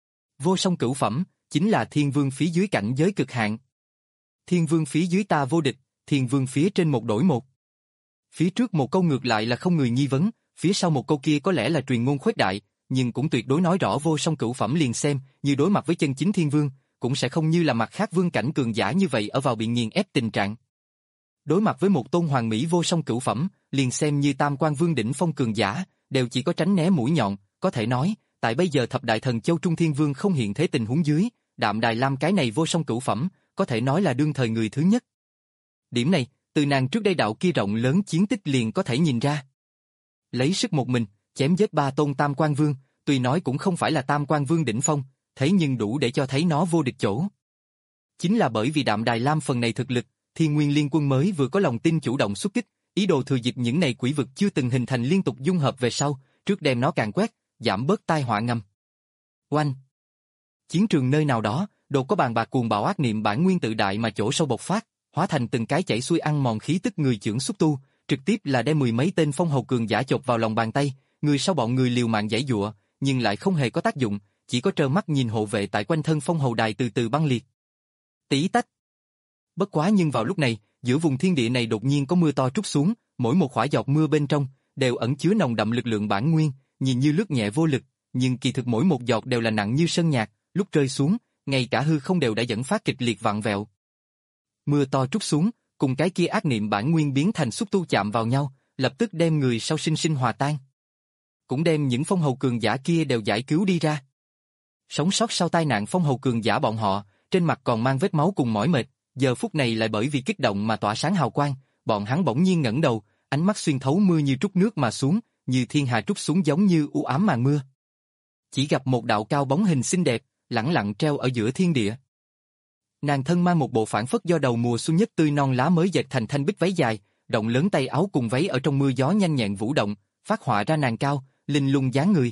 Vô song cửu phẩm, chính là Thiên Vương phía dưới cảnh giới cực hạn. Thiên Vương phía dưới ta vô địch, Thiên Vương phía trên một đổi một. Phía trước một câu ngược lại là không người nghi vấn, phía sau một câu kia có lẽ là truyền ngôn khuếch đại, nhưng cũng tuyệt đối nói rõ vô song cửu phẩm liền xem, như đối mặt với chân chính Thiên Vương, cũng sẽ không như là mặt khác vương cảnh cường giả như vậy ở vào bị nghiền ép tình trạng. Đối mặt với một tôn hoàng mỹ vô song cửu phẩm, liền xem như tam quan vương đỉnh phong cường giả, đều chỉ có tránh né mũi nhọn, có thể nói, tại bây giờ thập đại thần châu Trung Thiên Vương không hiện thế tình huống dưới, Đạm Đài Lam cái này vô song cửu phẩm, có thể nói là đương thời người thứ nhất. Điểm này, từ nàng trước đây đạo kia rộng lớn chiến tích liền có thể nhìn ra. Lấy sức một mình, chém giết ba tôn tam quan vương, tuy nói cũng không phải là tam quan vương đỉnh phong, thế nhưng đủ để cho thấy nó vô địch chỗ. Chính là bởi vì Đạm Đài Lam phần này thực lực, Thiên Nguyên Liên Quân mới vừa có lòng tin chủ động xuất kích, ý đồ thừa dịp những này quỷ vực chưa từng hình thành liên tục dung hợp về sau, trước đem nó càn quét, giảm bớt tai họa ngầm. Oanh! Chiến trường nơi nào đó, đột có bàn bạc cuồng bạo ác niệm bản nguyên tự đại mà chỗ sâu bộc phát, hóa thành từng cái chảy xuôi ăn mòn khí tức người chưởng xúc tu, trực tiếp là đem mười mấy tên phong hầu cường giả chộp vào lòng bàn tay, người sau bọn người liều mạng giãy giụa, nhưng lại không hề có tác dụng, chỉ có trơ mắt nhìn hộ vệ tại quanh thân phong hầu đài từ từ băng liệt. Tí tách. Bất quá nhưng vào lúc này, giữa vùng thiên địa này đột nhiên có mưa to trút xuống, mỗi một khỏa giọt mưa bên trong đều ẩn chứa nồng đậm lực lượng bản nguyên, nhìn như lướt nhẹ vô lực, nhưng kỳ thực mỗi một giọt đều là nặng như sơn nhạc, lúc rơi xuống, ngay cả hư không đều đã dẫn phát kịch liệt vặn vẹo. Mưa to trút xuống, cùng cái kia ác niệm bản nguyên biến thành xúc tu chạm vào nhau, lập tức đem người sau sinh sinh hòa tan. Cũng đem những phong hầu cường giả kia đều giải cứu đi ra. Sống sót sau tai nạn phong hầu cường giả bọn họ, trên mặt còn mang vết máu cùng mỏi mệt, giờ phút này lại bởi vì kích động mà tỏa sáng hào quang, bọn hắn bỗng nhiên ngẩng đầu, ánh mắt xuyên thấu mưa như trút nước mà xuống, như thiên hà trút xuống giống như u ám màn mưa. Chỉ gặp một đạo cao bóng hình xinh đẹp, lẳng lặng treo ở giữa thiên địa. Nàng thân mang một bộ phản phất do đầu mùa xuân nhất tươi non lá mới dệt thành thanh bích váy dài, rộng lớn tay áo cùng váy ở trong mưa gió nhanh nhẹn vũ động, phát họa ra nàng cao, linh lung dáng người.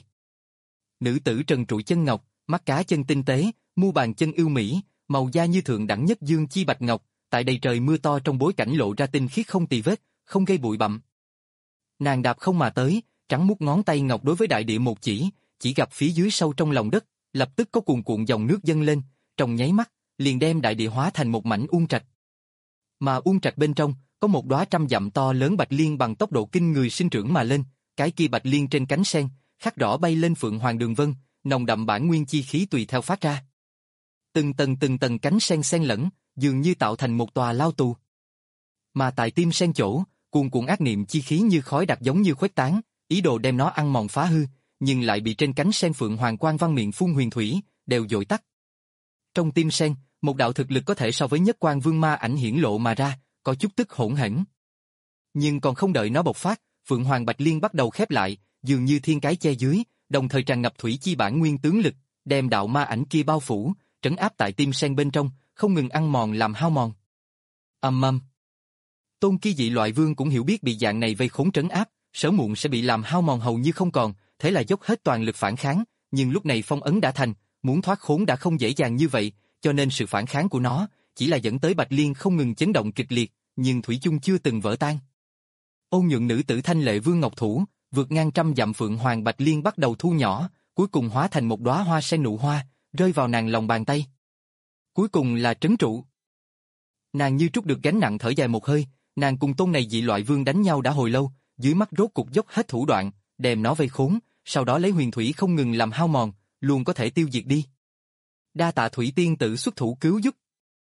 Nữ tử trần trụi chân ngọc, mắt cá chân tinh tế, mu bàn chân ưu mỹ, màu da như thượng đẳng nhất dương chi bạch ngọc, tại đầy trời mưa to trong bối cảnh lộ ra tinh khiết không tì vết, không gây bụi bặm. Nàng đạp không mà tới, trắng muốt ngón tay ngọc đối với đại địa một chỉ, chỉ gặp phía dưới sâu trong lòng đất, lập tức có cuồn cuộn dòng nước dâng lên, trong nháy mắt, liền đem đại địa hóa thành một mảnh uông trạch. Mà uông trạch bên trong, có một đóa trăm dặm to lớn bạch liên bằng tốc độ kinh người sinh trưởng mà lên, cái kia bạch liên trên cánh sen, khắc rõ bay lên phượng hoàng đường vân, nồng đậm bản nguyên chi khí tùy theo phát ra. Từng tầng từng tầng cánh sen xen lẫn, dường như tạo thành một tòa lao tù. Mà tại tim sen chỗ, cuồn cuộn ác niệm chi khí như khói đặc giống như khuếch tán, ý đồ đem nó ăn mòn phá hư, nhưng lại bị trên cánh sen phượng hoàng quang văn miệng phun huyền thủy, đều dội tắt. Trong tim sen, một đạo thực lực có thể so với nhất quan vương ma ảnh hiển lộ mà ra, có chút tức hỗn hển. Nhưng còn không đợi nó bộc phát, phượng hoàng bạch liên bắt đầu khép lại, dường như thiên cái che dưới, đồng thời tràn ngập thủy chi bản nguyên tướng lực, đem đạo ma ảnh kia bao phủ, trấn áp tại tim sen bên trong, không ngừng ăn mòn làm hao mòn. Ầm ầm. Tôn kia dị loại vương cũng hiểu biết bị dạng này vây khốn trấn áp, sớm muộn sẽ bị làm hao mòn hầu như không còn, thế là dốc hết toàn lực phản kháng, nhưng lúc này phong ấn đã thành, muốn thoát khốn đã không dễ dàng như vậy, cho nên sự phản kháng của nó chỉ là dẫn tới bạch liên không ngừng chấn động kịch liệt, nhưng thủy chung chưa từng vỡ tan. Ôn nhuận nữ tử thanh lệ vương ngọc thủ, vượt ngang trăm dặm phượng hoàng bạch liên bắt đầu thu nhỏ, cuối cùng hóa thành một đóa hoa sen nụ hoa, rơi vào nàng lòng bàn tay. Cuối cùng là trấn trụ. Nàng như trút được gánh nặng thở dài một hơi, nàng cùng tôn này dị loại vương đánh nhau đã hồi lâu, dưới mắt rốt cục dốc hết thủ đoạn, đem nó vây khốn, sau đó lấy huyền thủy không ngừng làm hao mòn, luôn có thể tiêu diệt đi. Đa tạ thủy tiên tử xuất thủ cứu giúp.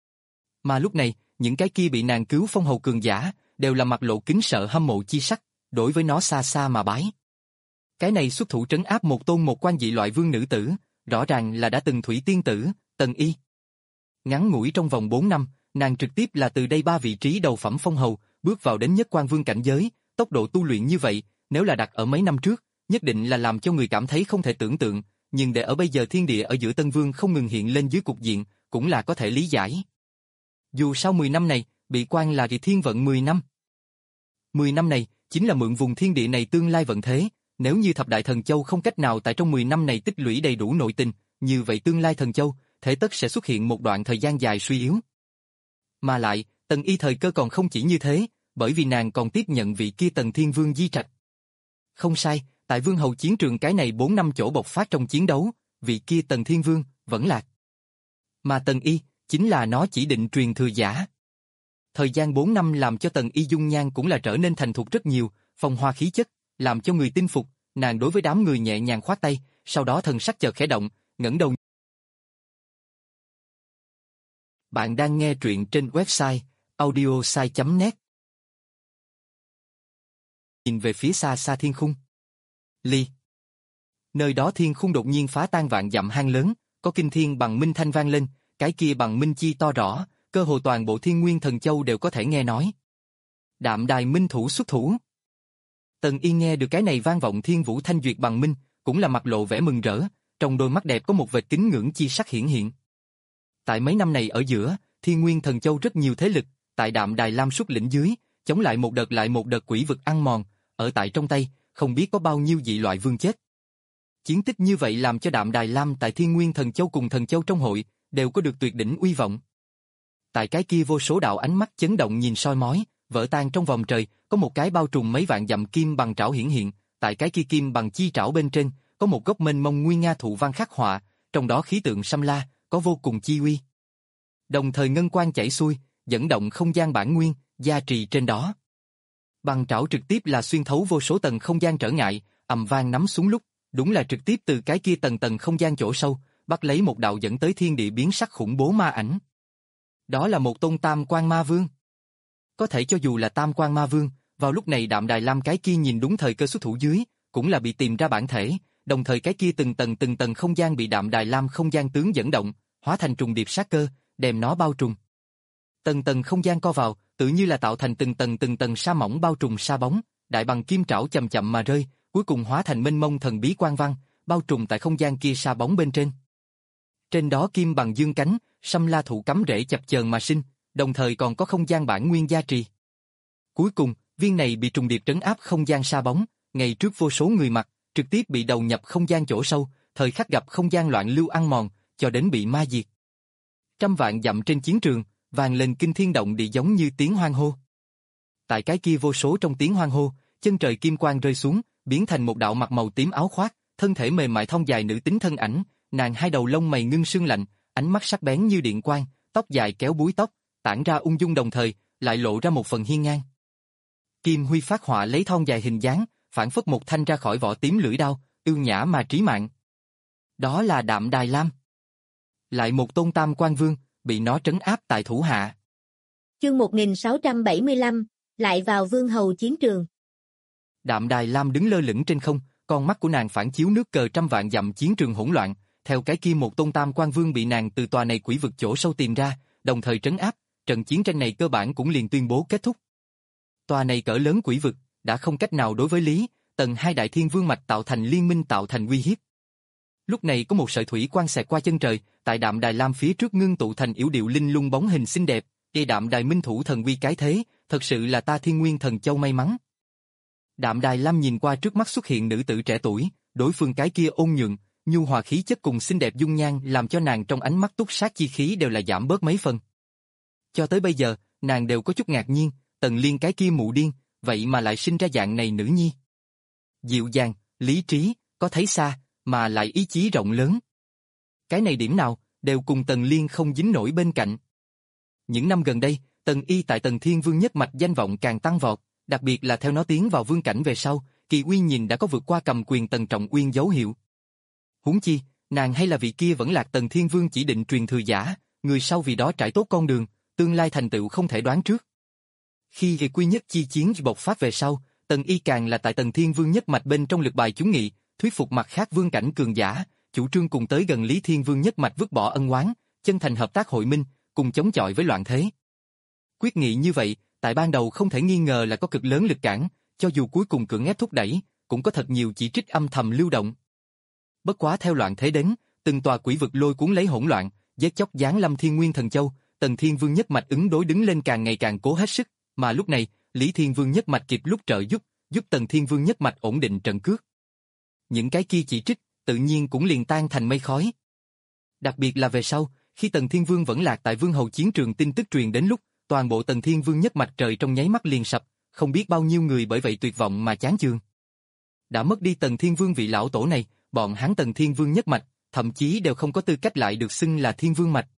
Mà lúc này, những cái kia bị nàng cứu phong hầu cường giả, đều là mặt lộ kính sợ hâm mộ chi sắc, đối với nó xa xa mà bái. Cái này xuất thủ trấn áp một tôn một quan dị loại vương nữ tử, rõ ràng là đã từng thủy tiên tử, Tần Y. Ngắn ngủi trong vòng bốn năm, nàng trực tiếp là từ đây ba vị trí đầu phẩm phong hầu, bước vào đến nhất quan vương cảnh giới, tốc độ tu luyện như vậy, nếu là đặt ở mấy năm trước, nhất định là làm cho người cảm thấy không thể tưởng tượng, nhưng để ở bây giờ thiên địa ở giữa Tân Vương không ngừng hiện lên dưới cục diện, cũng là có thể lý giải. Dù sau mười năm này, bị quan là kỳ thiên vận mười năm. mười năm này, chính là mượn vùng thiên địa này tương lai vận thế, nếu như thập đại thần châu không cách nào tại trong mười năm này tích lũy đầy đủ nội tình, như vậy tương lai thần châu, thế tất sẽ xuất hiện một đoạn thời gian dài suy yếu. Mà lại, Tần Y thời cơ còn không chỉ như thế, bởi vì nàng còn tiếp nhận vị kia Tần Thiên Vương di trạch. Không sai, tại Vương Hầu chiến trường cái này bốn năm chỗ bộc phát trong chiến đấu, vị kia Tần Thiên Vương vẫn lạc. Mà Tần Y chính là nó chỉ định truyền thừa giả. Thời gian bốn năm làm cho Tần Y dung nhan cũng là trở nên thành thục rất nhiều, phong hoa khí chất, làm cho người tin phục, nàng đối với đám người nhẹ nhàng khoát tay, sau đó thần sắc chợt khẽ động, ngẩng đầu. Bạn đang nghe truyện trên website audiosai chấm net. Nhìn về phía xa xa thiên khung. Ly. Nơi đó thiên khung đột nhiên phá tan vạn dặm hang lớn, có kinh thiên bằng minh thanh vang lên, cái kia bằng minh chi to rõ, cơ hồ toàn bộ thiên nguyên thần châu đều có thể nghe nói. Đạm đài minh thủ xuất thủ. Tần Y nghe được cái này vang vọng thiên vũ thanh duyệt bằng minh, cũng là mặt lộ vẻ mừng rỡ, trong đôi mắt đẹp có một vệt kính ngưỡng chi sắc hiển hiện. Tại mấy năm này ở giữa, thiên nguyên thần châu rất nhiều thế lực, tại đạm đài lam xuất lĩnh dưới, chống lại một đợt lại một đợt quỷ vực ăn mòn, ở tại trong tay, không biết có bao nhiêu dị loại vương chết. Chiến tích như vậy làm cho đạm đài lam tại thiên nguyên thần châu cùng thần châu trong hội, đều có được tuyệt đỉnh uy vọng. Tại cái kia vô số đạo ánh mắt chấn động nhìn soi mói, vỡ tan trong vòng trời, có một cái bao trùm mấy vạn dặm kim bằng trảo hiển hiện, tại cái kia kim bằng chi trảo bên trên, có một gốc mênh mông nguyên nga thụ văn khắc họa, trong đó khí tượng xăm la, có vô cùng chi uy. Đồng thời ngân quang chảy xuôi, dẫn động không gian bản nguyên, gia trì trên đó. Bằng trảo trực tiếp là xuyên thấu vô số tầng không gian trở ngại, ầm vang nắm xuống lúc, đúng là trực tiếp từ cái kia tầng tầng không gian chỗ sâu, bắt lấy một đạo dẫn tới thiên địa biến sắc khủng bố ma ảnh. Đó là một tôn tam quan ma vương. Có thể cho dù là tam quan ma vương, vào lúc này đạm đài lam cái kia nhìn đúng thời cơ xuất thủ dưới, cũng là bị tìm ra bản thể, đồng thời cái kia từng tầng từng tầng không gian bị đạm đài lam không gian tướng dẫn động, hóa thành trùng điệp sát cơ, đem nó bao trùm. Tầng tầng không gian co vào, tự như là tạo thành từng tầng từng tầng sa mỏng bao trùm sa bóng, đại bằng kim trảo chậm chậm mà rơi, cuối cùng hóa thành mênh mông thần bí quang văn, bao trùm tại không gian kia sa bóng bên trên. Trên đó kim bằng dương cánh, sâm la thụ cắm rễ chập chờn mà sinh, đồng thời còn có không gian bản nguyên gia trì. Cuối cùng, viên này bị trùng điệp trấn áp không gian sa bóng, ngày trước vô số người mặc, trực tiếp bị đầu nhập không gian chỗ sâu, thời khắc gặp không gian loạn lưu ăn mòn, cho đến bị ma diệt. Trăm vạn dặm trên chiến trường, vang lên kinh thiên động địa giống như tiếng hoan hô. Tại cái kia vô số trong tiếng hoan hô, chân trời kim quang rơi xuống, biến thành một đạo mặc màu tím áo khoác, thân thể mềm mại thon dài nữ tính thân ảnh, nàng hai đầu lông mày ngưng sương lạnh, ánh mắt sắc bén như điện quang, tóc dài kéo búi tóc, tản ra ung dung đồng thời, lại lộ ra một phần hiên ngang. Kim huy phát họa lấy thon dài hình dáng, phản phất một thanh ra khỏi vỏ tím lưỡi đao, ưu nhã mà trí mạng. Đó là đạm đài lam. Lại một tôn tam quan vương, bị nó trấn áp tại thủ hạ. Chương một nghìn sáu trăm bảy mươi lăm, lại vào vương hầu chiến trường. Đạm đài lam đứng lơ lửng trên không, con mắt của nàng phản chiếu nước cờ trăm vạn dặm chiến trường hỗn loạn, theo cái kia một tôn tam quan vương bị nàng từ tòa này quỷ vực chỗ sâu tìm ra, đồng thời trấn áp, trận chiến tranh này cơ bản cũng liền tuyên bố kết thúc. Tòa này cỡ lớn quỷ vực, đã không cách nào đối với Lý, Tần hai đại thiên vương mạch tạo thành liên minh tạo thành uy hiếp. Lúc này có một sợi thủy quang xẹt qua chân trời, tại đạm đài lam phía trước ngưng tụ thành yểu điệu linh lung bóng hình xinh đẹp, gây đạm đài minh thủ thần uy cái thế, thật sự là ta thiên nguyên thần châu may mắn. Đạm đài lam nhìn qua trước mắt xuất hiện nữ tử trẻ tuổi, đối phương cái kia ôn nhượng, nhu hòa khí chất cùng xinh đẹp dung nhan làm cho nàng trong ánh mắt túc sát chi khí đều là giảm bớt mấy phần. Cho tới bây giờ, nàng đều có chút ngạc nhiên, Tần Liên cái kia mụ điên, vậy mà lại sinh ra dạng này nữ nhi. Dịu dàng, lý trí, có thấy xa, mà lại ý chí rộng lớn. Cái này điểm nào, đều cùng Tần Liên không dính nổi bên cạnh. Những năm gần đây, Tần Y tại Tần Thiên Vương nhất mạch danh vọng càng tăng vọt, đặc biệt là theo nó tiến vào vương cảnh về sau, kỳ uy nhìn đã có vượt qua cầm quyền Tần Trọng Uyên dấu hiệu. Huống chi, nàng hay là vị kia vẫn là Tần Thiên Vương chỉ định truyền thừa giả, người sau vì đó trải tốt con đường, tương lai thành tựu không thể đoán trước. Khi kỳ quy nhất chi chiến bộc phát về sau, Tần Y càng là tại Tần Thiên Vương nhất mạch bên trong lực bài chúng nghị, thuyết phục mặt khác vương cảnh cường giả, chủ trương cùng tới gần Lý Thiên Vương nhất mạch vứt bỏ ân oán, chân thành hợp tác hội minh, cùng chống chọi với loạn thế. Quyết nghị như vậy, tại ban đầu không thể nghi ngờ là có cực lớn lực cản, cho dù cuối cùng cưỡng ép thúc đẩy, cũng có thật nhiều chỉ trích âm thầm lưu động. Bất quá theo loạn thế đến, từng tòa quỷ vực lôi cuốn lấy hỗn loạn, giết chóc giáng lâm Thiên Nguyên Thần Châu, Tần Thiên Vương nhất mạch ứng đối đứng lên càng ngày càng cố hết sức, mà lúc này, Lý Thiên Vương nhất mạch kịp lúc trợ giúp, giúp Tần Thiên Vương nhất mạch ổn định trận cước. Những cái kia chỉ trích, tự nhiên cũng liền tan thành mây khói. Đặc biệt là về sau, khi Tần Thiên Vương vẫn lạc tại Vương Hầu chiến trường tin tức truyền đến lúc, toàn bộ Tần Thiên Vương nhất mạch trời trong nháy mắt liền sập, không biết bao nhiêu người bởi vậy tuyệt vọng mà chán chường. Đã mất đi Tần Thiên Vương vị lão tổ này, bọn hắn Tần Thiên Vương nhất mạch, thậm chí đều không có tư cách lại được xưng là Thiên Vương mạch.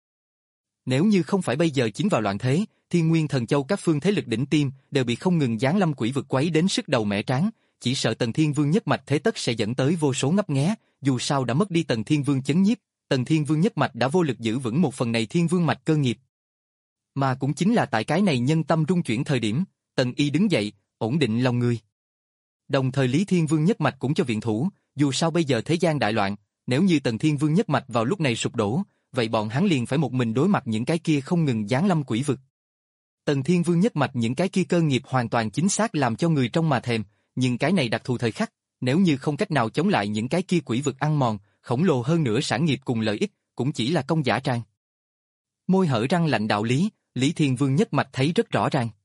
Nếu như không phải bây giờ chính vào loạn thế, Thiên Nguyên Thần Châu các phương thế lực đỉnh tiêm đều bị không ngừng giáng lâm quỷ vực quấy đến sức đầu mẻ trán, chỉ sợ Tần Thiên Vương nhất mạch thế tất sẽ dẫn tới vô số ngấp nghé, dù sao đã mất đi Tần Thiên Vương chấn nhiếp, Tần Thiên Vương nhất mạch đã vô lực giữ vững một phần này Thiên Vương mạch cơ nghiệp. Mà cũng chính là tại cái này nhân tâm rung chuyển thời điểm, Tần Y đứng dậy, ổn định lòng người. Đồng thời Lý Thiên Vương nhất mạch cũng cho viện thủ, dù sao bây giờ thế gian đại loạn, nếu như Tần Thiên Vương nhất mạch vào lúc này sụp đổ, vậy bọn hắn liền phải một mình đối mặt những cái kia không ngừng giáng lâm quỷ vực. Tần Thiên Vương nhất mạch những cái kia cơ nghiệp hoàn toàn chính xác làm cho người trong mà thèm, nhưng cái này đặc thù thời khắc, nếu như không cách nào chống lại những cái kia quỷ vực ăn mòn, khổng lồ hơn nữa sản nghiệp cùng lợi ích, cũng chỉ là công giả trang. Môi hở răng lạnh đạo lý, Lý Thiên Vương nhất mạch thấy rất rõ ràng.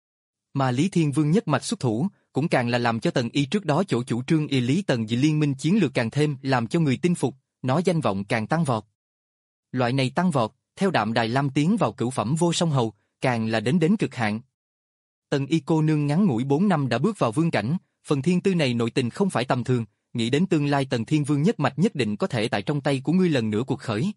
Mà Lý Thiên Vương nhất mạch xuất thủ, cũng càng là làm cho Tần Y trước đó chỗ chủ trương y lý Tần dị liên minh chiến lược càng thêm làm cho người tin phục, nó danh vọng càng tăng vọt. Loại này tăng vọt, theo Đạm Đài Lam tiến vào cửu phẩm vô song hầu, càng là đến đến cực hạn. Tần Y cô nương ngắn ngủi bốn năm đã bước vào vương cảnh, phần thiên tư này nội tình không phải tầm thường, nghĩ đến tương lai Tần Thiên Vương nhất mạch nhất định có thể tại trong tay của ngươi lần nữa cuộc khởi.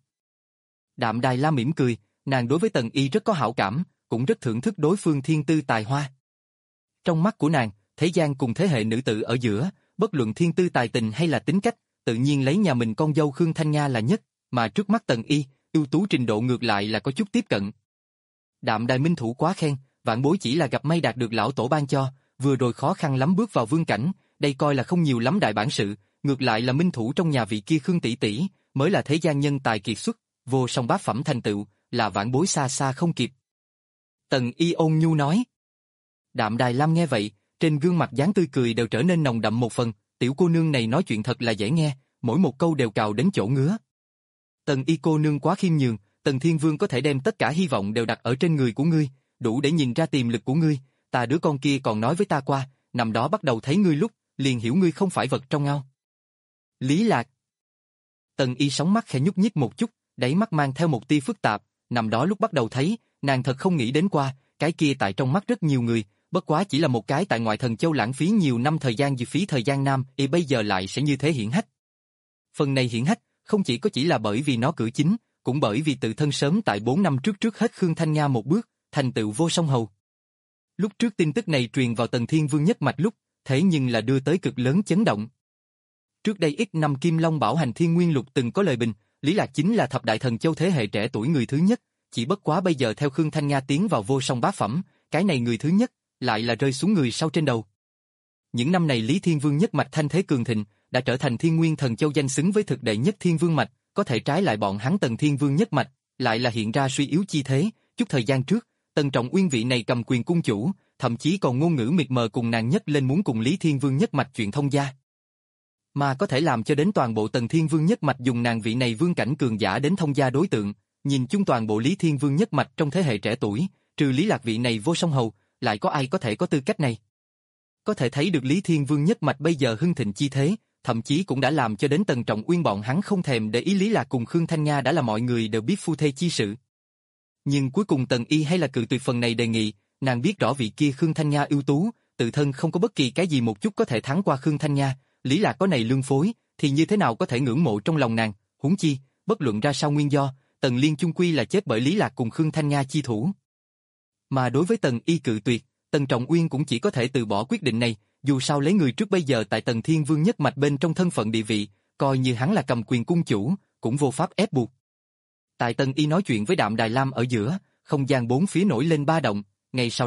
Đạm Đài Lam mỉm cười, nàng đối với Tần Y rất có hảo cảm, cũng rất thưởng thức đối phương thiên tư tài hoa. Trong mắt của nàng, thế gian cùng thế hệ nữ tử ở giữa, bất luận thiên tư tài tình hay là tính cách, tự nhiên lấy nhà mình con dâu Khương Thanh Nga là nhất, mà trước mắt Tần Y, ưu tú trình độ ngược lại là có chút tiếp cận. Đạm Đài minh thủ quá khen, vạn bối chỉ là gặp may đạt được lão tổ ban cho, vừa rồi khó khăn lắm bước vào vương cảnh, đây coi là không nhiều lắm đại bản sự, ngược lại là minh thủ trong nhà vị kia Khương tỷ tỷ, mới là thế gian nhân tài kiệt xuất, vô song bát phẩm thành tựu, là vạn bối xa xa không kịp. Tần Y ôn nhu nói. Đạm Đài Lam nghe vậy, trên gương mặt dáng tươi cười đều trở nên nồng đậm một phần, tiểu cô nương này nói chuyện thật là dễ nghe, mỗi một câu đều cào đến chỗ ngứa. Tần Y cô nương quá khiêm nhường, Tần Thiên Vương có thể đem tất cả hy vọng đều đặt ở trên người của ngươi, đủ để nhìn ra tiềm lực của ngươi, ta đứa con kia còn nói với ta qua, năm đó bắt đầu thấy ngươi lúc, liền hiểu ngươi không phải vật trong ao. Lý Lạc. Tần Y sóng mắt khẽ nhúc nhích một chút, đáy mắt mang theo một tia phức tạp, năm đó lúc bắt đầu thấy, nàng thật không nghĩ đến qua, cái kia tại trong mắt rất nhiều người, bất quá chỉ là một cái tại ngoại thần châu lãng phí nhiều năm thời gian dự phí thời gian nam, y bây giờ lại sẽ như thế hiển hách. Phần này hiển hách, không chỉ có chỉ là bởi vì nó cử chính, cũng bởi vì tự thân sớm tại bốn năm trước trước hết Khương Thanh Nga một bước, thành tựu vô song hầu. Lúc trước tin tức này truyền vào Tần Thiên Vương nhất mạch lúc, thế nhưng là đưa tới cực lớn chấn động. Trước đây ít năm Kim Long Bảo Hành Thiên Nguyên Lục từng có lời bình, Lý Lạc chính là thập đại thần châu thế hệ trẻ tuổi người thứ nhất, chỉ bất quá bây giờ theo Khương Thanh Nga tiến vào vô song bát phẩm, cái này người thứ nhất, lại là rơi xuống người sau trên đầu. Những năm này Lý Thiên Vương nhất mạch thanh thế cường thịnh, đã trở thành Thiên Nguyên Thần Châu danh xứng với thực đệ nhất Thiên Vương mạch, có thể trái lại bọn hắn Tần Thiên Vương nhất mạch, lại là hiện ra suy yếu chi thế, chút thời gian trước, Tần Trọng Uyên vị này cầm quyền cung chủ, thậm chí còn ngôn ngữ mịt mờ cùng nàng nhất lên muốn cùng Lý Thiên Vương nhất mạch chuyện thông gia. Mà có thể làm cho đến toàn bộ Tần Thiên Vương nhất mạch dùng nàng vị này vương cảnh cường giả đến thông gia đối tượng, nhìn chung toàn bộ Lý Thiên Vương nhất mạch trong thế hệ trẻ tuổi, trừ Lý Lạc vị này vô song hầu, lại có ai có thể có tư cách này? Có thể thấy được Lý Thiên Vương nhất mạch bây giờ hưng thịnh chi thế, thậm chí cũng đã làm cho đến Tần Trọng Uyên bọn hắn không thèm để ý Lý Lạc cùng Khương Thanh Nga đã là mọi người đều biết phu thê chi sự. Nhưng cuối cùng Tần Y hay là cự tuyệt phần này đề nghị, nàng biết rõ vị kia Khương Thanh Nga ưu tú, tự thân không có bất kỳ cái gì một chút có thể thắng qua Khương Thanh Nga, Lý Lạc có này lương phối, thì như thế nào có thể ngưỡng mộ trong lòng nàng, huống chi, bất luận ra sao nguyên do, Tần Liên chung quy là chết bởi Lý Lạc cùng Khương Thanh Nga chi thủ. Mà đối với Tần Y cự tuyệt, Tần Trọng Uyên cũng chỉ có thể từ bỏ quyết định này, dù sao lấy người trước bây giờ tại Tần Thiên Vương nhất mạch bên trong thân phận địa vị, coi như hắn là cầm quyền cung chủ, cũng vô pháp ép buộc. Tại Tần Y nói chuyện với Đạm Đài Lam ở giữa, không gian bốn phía nổi lên ba động, ngay sau đó,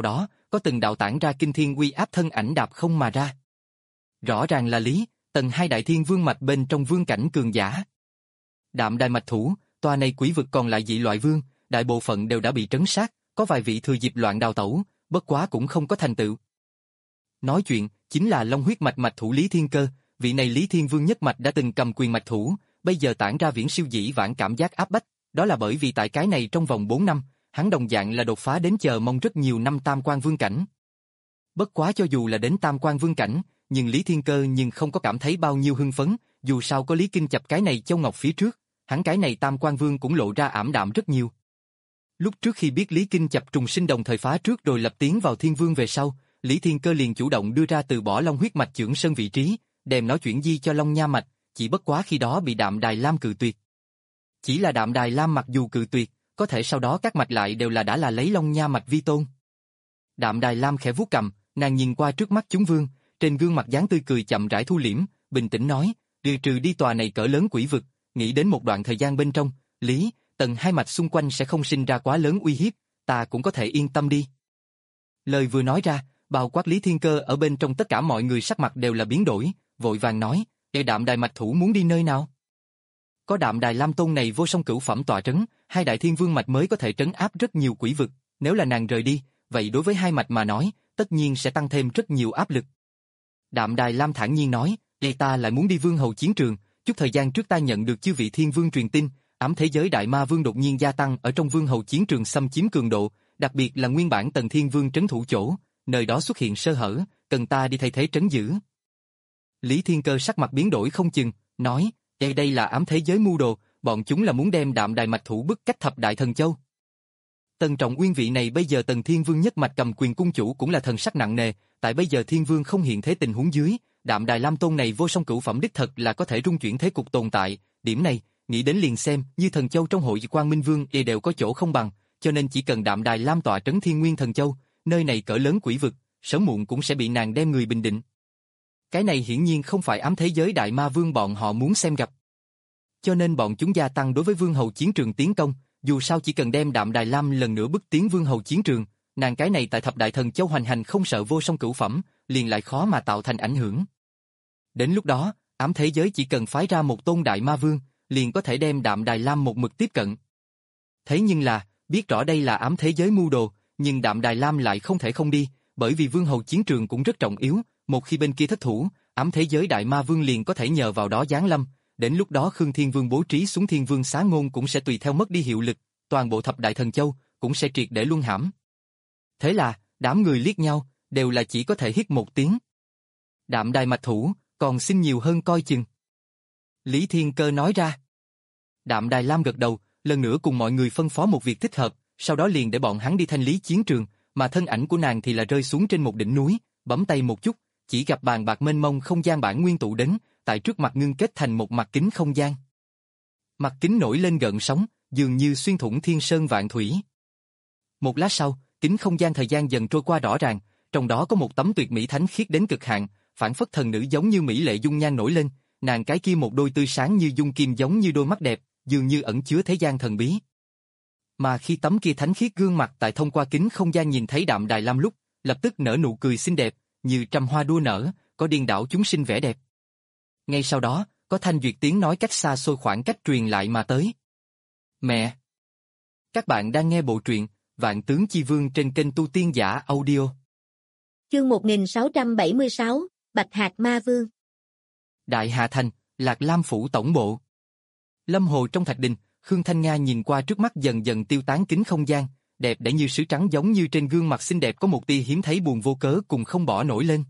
có từng đạo tản ra kinh thiên uy áp thân ảnh đạp không mà ra. Rõ ràng là Lý, Tần hai đại thiên vương mạch bên trong vương cảnh cường giả. Đạm đài mạch thủ, tòa này quỷ vực còn lại dị loại vương, đại bộ phận đều đã bị trấn sát, có vài vị thừa dịp loạn đào tẩu, bất quá cũng không có thành tựu. Nói chuyện, chính là Long huyết mạch mạch thủ Lý Thiên Cơ, vị này Lý Thiên Vương nhất mạch đã từng cầm quyền mạch thủ, bây giờ tản ra viễn siêu dĩ vãng cảm giác áp bách, đó là bởi vì tại cái này trong vòng bốn năm, hắn đồng dạng là đột phá đến chờ mong rất nhiều năm tam quan vương cảnh. Bất quá cho dù là đến tam quan vương cảnh, nhưng Lý Thiên Cơ nhưng không có cảm thấy bao nhiêu hưng phấn, dù sao có Lý Kinh Chập cái này châu ngọc phía trước, hắn cái này tam quan vương cũng lộ ra ảm đạm rất nhiều. Lúc trước khi biết Lý Kinh Chập trùng sinh đồng thời phá trước rồi lập tiến vào thiên vương về sau, Lý Thiên Cơ liền chủ động đưa ra từ bỏ Long huyết mạch trưởng sơn vị trí, đem nó chuyển di cho Long Nha mạch, chỉ bất quá khi đó bị Đạm Đài Lam cự tuyệt. Chỉ là Đạm Đài Lam mặc dù cự tuyệt, có thể sau đó các mạch lại đều là đã là lấy Long Nha mạch vi tôn. Đạm Đài Lam khẽ vuốt cằm, nàng nhìn qua trước mắt chúng vương, trên gương mặt dáng tươi cười chậm rãi thu liễm, bình tĩnh nói, trừ trừ đi tòa này cỡ lớn quỷ vực, nghĩ đến một đoạn thời gian bên trong, Lý, Tần hai mạch xung quanh sẽ không sinh ra quá lớn uy hiếp, ta cũng có thể yên tâm đi. Lời vừa nói ra, bao quát Lý Thiên Cơ ở bên trong tất cả mọi người sắc mặt đều là biến đổi, vội vàng nói, để Đạm Đài mạch thủ muốn đi nơi nào? Có Đạm Đài Lam tôn này vô song cửu phẩm tọa trấn, hai đại thiên vương mạch mới có thể trấn áp rất nhiều quỷ vực, nếu là nàng rời đi, vậy đối với hai mạch mà nói, tất nhiên sẽ tăng thêm rất nhiều áp lực. Đạm Đài Lam thản nhiên nói, "Ê ta lại muốn đi vương hầu chiến trường, chút thời gian trước ta nhận được chư vị thiên vương truyền tin, ám thế giới đại ma vương đột nhiên gia tăng ở trong vương hầu chiến trường xâm chiếm cường độ, đặc biệt là nguyên bản Tần Thiên Vương trấn thủ chỗ, nơi đó xuất hiện sơ hở, cần ta đi thay thế trấn giữ." Lý Thiên Cơ sắc mặt biến đổi không chừng, nói, "Đây đây là ám thế giới mưu đồ, bọn chúng là muốn đem Đạm Đài mạch thủ bức cách thập đại thần châu." Tần Trọng Uyên vị này bây giờ Tần Thiên Vương nhất mạch cầm quyền cung chủ cũng là thần sắc nặng nề, tại bây giờ Thiên Vương không hiện thế tình huống dưới, Đạm Đài Lam tôn này vô song cửu phẩm đích thật là có thể rung chuyển thế cục tồn tại, điểm này, nghĩ đến liền xem, như thần châu trong hội Quang Minh Vương y đều có chỗ không bằng, cho nên chỉ cần Đạm Đài Lam tọa trấn Thiên Nguyên thần châu, nơi này cỡ lớn quỷ vực, sớm muộn cũng sẽ bị nàng đem người bình định. Cái này hiển nhiên không phải ám thế giới đại ma vương bọn họ muốn xem gặp. Cho nên bọn chúng gia tăng đối với vương hầu chiến trường tiến công, dù sao chỉ cần đem Đạm Đài Lam lần nữa bức tiến vương hầu chiến trường, nàng cái này tại thập đại thần châu hoành hành không sợ vô song cửu phẩm, liền lại khó mà tạo thành ảnh hưởng. Đến lúc đó, ám thế giới chỉ cần phái ra một tôn đại ma vương, liền có thể đem Đạm Đài Lam một mực tiếp cận. Thế nhưng là, biết rõ đây là ám thế giới mưu đồ, nhưng Đạm Đài Lam lại không thể không đi, bởi vì vương hầu chiến trường cũng rất trọng yếu, một khi bên kia thất thủ, ám thế giới đại ma vương liền có thể nhờ vào đó giáng lâm, đến lúc đó Khương Thiên Vương bố trí xuống Thiên Vương xá ngôn cũng sẽ tùy theo mất đi hiệu lực, toàn bộ thập đại thần châu cũng sẽ triệt để luân hãm. Thế là, đám người liếc nhau, đều là chỉ có thể hít một tiếng. Đạm Đài mạch thủ, còn xin nhiều hơn coi chừng. Lý Thiên Cơ nói ra. Đạm Đài Lam gật đầu, lần nữa cùng mọi người phân phó một việc thích hợp, sau đó liền để bọn hắn đi thanh lý chiến trường, mà thân ảnh của nàng thì là rơi xuống trên một đỉnh núi, bấm tay một chút, chỉ gặp bàn bạc mênh mông không gian bản nguyên tụ đến, tại trước mặt ngưng kết thành một mặt kính không gian. Mặt kính nổi lên gợn sóng, dường như xuyên thủng thiên sơn vạn thủy. Một lát sau, kính không gian thời gian dần trôi qua rõ ràng, trong đó có một tấm tuyệt mỹ thánh khiết đến cực hạn, phản phất thần nữ giống như mỹ lệ dung nhan nổi lên, nàng cái kia một đôi tươi sáng như dung kim giống như đôi mắt đẹp, dường như ẩn chứa thế gian thần bí. Mà khi tấm kia thánh khiết gương mặt tại thông qua kính không gian nhìn thấy Đạm Đài Lam lúc, lập tức nở nụ cười xinh đẹp, như trăm hoa đua nở, có điên đảo chúng sinh vẻ đẹp. Ngay sau đó, có thanh duyệt tiếng nói cách xa xôi khoảng cách truyền lại mà tới. Mẹ! Các bạn đang nghe bộ truyện Vạn Tướng Chi Vương trên kênh Tu Tiên Giả Audio. Chương một nghìn sáu trăm bảy mươi sáu, Bạch Hạc Ma Vương. Đại Hà Thành, Lạc Lam Phủ tổng bộ. Lâm Hồ trong thạch đình, Khương Thanh Nga nhìn qua trước mắt dần dần tiêu tán kính không gian, đẹp đẽ như sứ trắng giống như trên gương mặt xinh đẹp có một tia hiếm thấy buồn vô cớ cùng không bỏ nổi lên.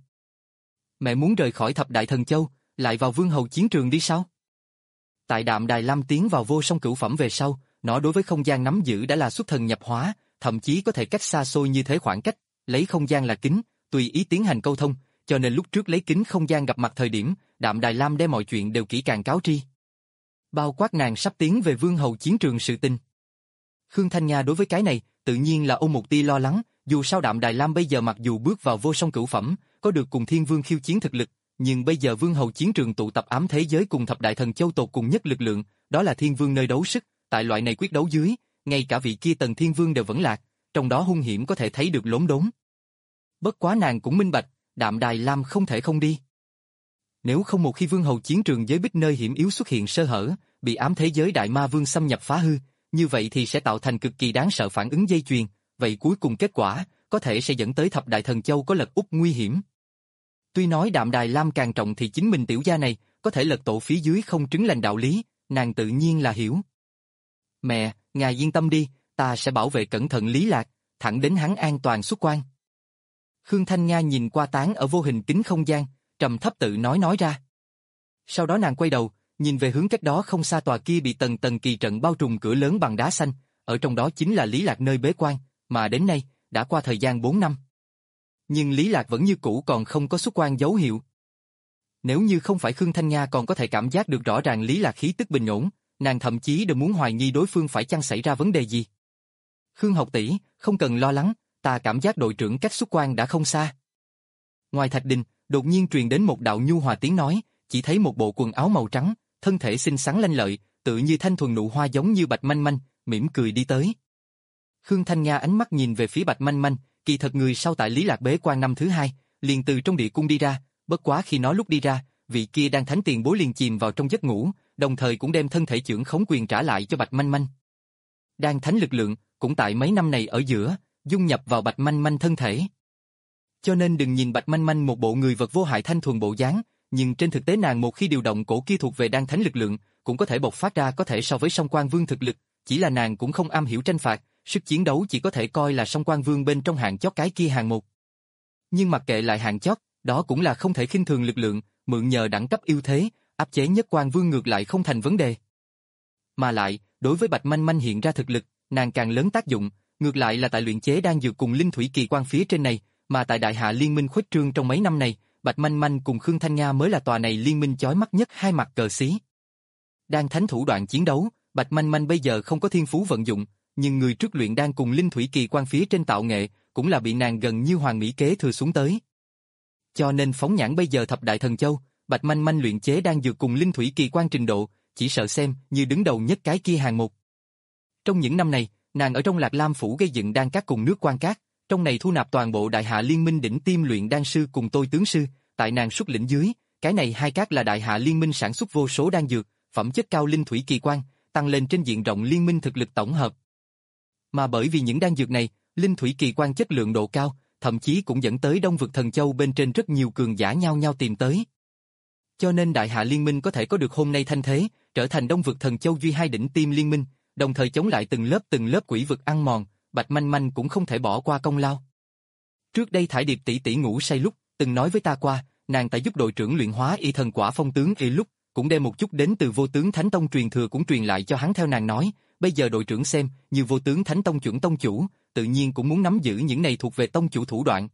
Mẹ muốn rời khỏi thập đại thần châu, lại vào vương hầu chiến trường đi sao? Tại Đạm Đài Lam tiến vào vô song cửu phẩm về sau, nó đối với không gian nắm giữ đã là xuất thần nhập hóa, thậm chí có thể cách xa xôi như thế khoảng cách, lấy không gian là kính, tùy ý tiến hành câu thông, cho nên lúc trước lấy kính không gian gặp mặt thời điểm, Đạm Đài Lam đem mọi chuyện đều kỹ càng cáo tri. Bao quát nàng sắp tiến về vương hầu chiến trường sự tình. Khương Thanh Nga đối với cái này, tự nhiên là ôm một tia lo lắng, dù sao Đạm Đài Lam bây giờ mặc dù bước vào vô song cửu phẩm, có được cùng Thiên Vương khiêu chiến thực lực, nhưng bây giờ vương hầu chiến trường tụ tập ám thế giới cùng thập đại thần châu tột cùng nhất lực lượng, đó là Thiên Vương nơi đấu sức, tại loại này quyết đấu dưới, ngay cả vị kia Tần Thiên Vương đều vẫn lạc, trong đó hung hiểm có thể thấy được lốm đốm. Bất quá nàng cũng minh bạch, Đạm Đài Lam không thể không đi. Nếu không một khi vương hầu chiến trường giới bích nơi hiểm yếu xuất hiện sơ hở, bị ám thế giới đại ma vương xâm nhập phá hư, như vậy thì sẽ tạo thành cực kỳ đáng sợ phản ứng dây chuyền, vậy cuối cùng kết quả, có thể sẽ dẫn tới thập đại thần châu có lật úp nguy hiểm. Tuy nói Đạm Đài Lam càng trọng thì chính mình tiểu gia này, có thể lật tổ phía dưới không trứng lành đạo lý, nàng tự nhiên là hiểu. Mẹ, ngài yên tâm đi, ta sẽ bảo vệ cẩn thận Lý Lạc, thẳng đến hắn an toàn xuất quan. Khương Thanh Nga nhìn qua tán ở vô hình kính không gian, trầm thấp tự nói nói ra. Sau đó nàng quay đầu, nhìn về hướng cách đó không xa tòa kia bị tầng tầng kỳ trận bao trùm cửa lớn bằng đá xanh, ở trong đó chính là Lý Lạc nơi bế quan, mà đến nay, đã qua thời gian bốn năm. Nhưng Lý Lạc vẫn như cũ còn không có xuất quan dấu hiệu. Nếu như không phải Khương Thanh Nga còn có thể cảm giác được rõ ràng Lý Lạc khí tức bình ổn, nàng thậm chí đều muốn hoài nghi đối phương phải chăng xảy ra vấn đề gì. Khương học tỷ, không cần lo lắng, ta cảm giác đội trưởng cách xuất quan đã không xa. Ngoài thạch đình, đột nhiên truyền đến một đạo nhu hòa tiếng nói, chỉ thấy một bộ quần áo màu trắng, thân thể xinh xắn lanh lợi, tự như thanh thuần nụ hoa giống như Bạch Manh Manh, mỉm cười đi tới. Khương Thanh Nga ánh mắt nhìn về phía Bạch Manh Manh, kỳ thật người sau tại Lý Lạc bế quan năm thứ hai, liền từ trong địa cung đi ra, bất quá khi nó lúc đi ra, vị kia đang thánh tiền bối liền chìm vào trong giấc ngủ, đồng thời cũng đem thân thể chưởng khống quyền trả lại cho Bạch Manh Manh. Đang thánh lực lượng, cũng tại mấy năm này ở giữa, dung nhập vào Bạch Manh Manh thân thể. Cho nên đừng nhìn Bạch Manh Manh một bộ người vật vô hại thanh thuần bộ dáng, nhưng trên thực tế nàng một khi điều động cổ kia thuộc về đan thánh lực lượng, cũng có thể bộc phát ra có thể so với Song Quan Vương thực lực, chỉ là nàng cũng không am hiểu tranh phạt, sức chiến đấu chỉ có thể coi là Song Quan Vương bên trong hạng chót cái kia hàng một. Nhưng mặc kệ lại hạng chót, đó cũng là không thể khinh thường lực lượng, mượn nhờ đẳng cấp ưu thế, áp chế Nhất Quan Vương ngược lại không thành vấn đề. Mà lại, đối với Bạch Manh Manh hiện ra thực lực, nàng càng lớn tác dụng, ngược lại là tại luyện chế đang dược cùng linh thủy kỳ quan phía trên này, mà tại Đại Hạ Liên Minh khuếch trương trong mấy năm này, Bạch Manh Manh cùng Khương Thanh Nga mới là tòa này liên minh chói mắt nhất hai mặt cờ xí. Đang thánh thủ đoạn chiến đấu, Bạch Manh Manh bây giờ không có thiên phú vận dụng, nhưng người trước luyện đang cùng linh thủy kỳ quan phía trên tạo nghệ, cũng là bị nàng gần như hoàn mỹ kế thừa xuống tới. Cho nên phóng nhãn bây giờ thập đại thần châu, Bạch Manh Manh luyện chế đang dược cùng linh thủy kỳ quan trình độ, chỉ sợ xem như đứng đầu nhất cái kia hàng một. Trong những năm này, nàng ở trong Lạc Lam phủ gây dựng đan các cùng nước quan cát, trong này thu nạp toàn bộ Đại Hạ Liên Minh đỉnh tiêm luyện đan sư cùng tôi tướng sư, tại nàng xuất lĩnh dưới, cái này hai các là Đại Hạ Liên Minh sản xuất vô số đan dược, phẩm chất cao linh thủy kỳ quan, tăng lên trên diện rộng liên minh thực lực tổng hợp. Mà bởi vì những đan dược này, linh thủy kỳ quan chất lượng độ cao, thậm chí cũng dẫn tới Đông vực thần châu bên trên rất nhiều cường giả nhau nhau tìm tới. Cho nên Đại Hạ Liên Minh có thể có được hôm nay thanh thế, trở thành Đông vực thần châu duy hai đỉnh tiêm liên minh, đồng thời chống lại từng lớp từng lớp quỷ vực ăn mòn, Bạch Manh Manh cũng không thể bỏ qua công lao. Trước đây Thải Điệp tỷ tỷ ngủ say lúc, từng nói với ta qua, nàng tại giúp đội trưởng luyện hóa y thần quả phong tướng y lúc, cũng đem một chút đến từ Vô Tướng Thánh Tông truyền thừa cũng truyền lại cho hắn theo nàng nói, bây giờ đội trưởng xem, như Vô Tướng Thánh Tông chuẩn tông chủ, tự nhiên cũng muốn nắm giữ những này thuộc về tông chủ thủ đoạn.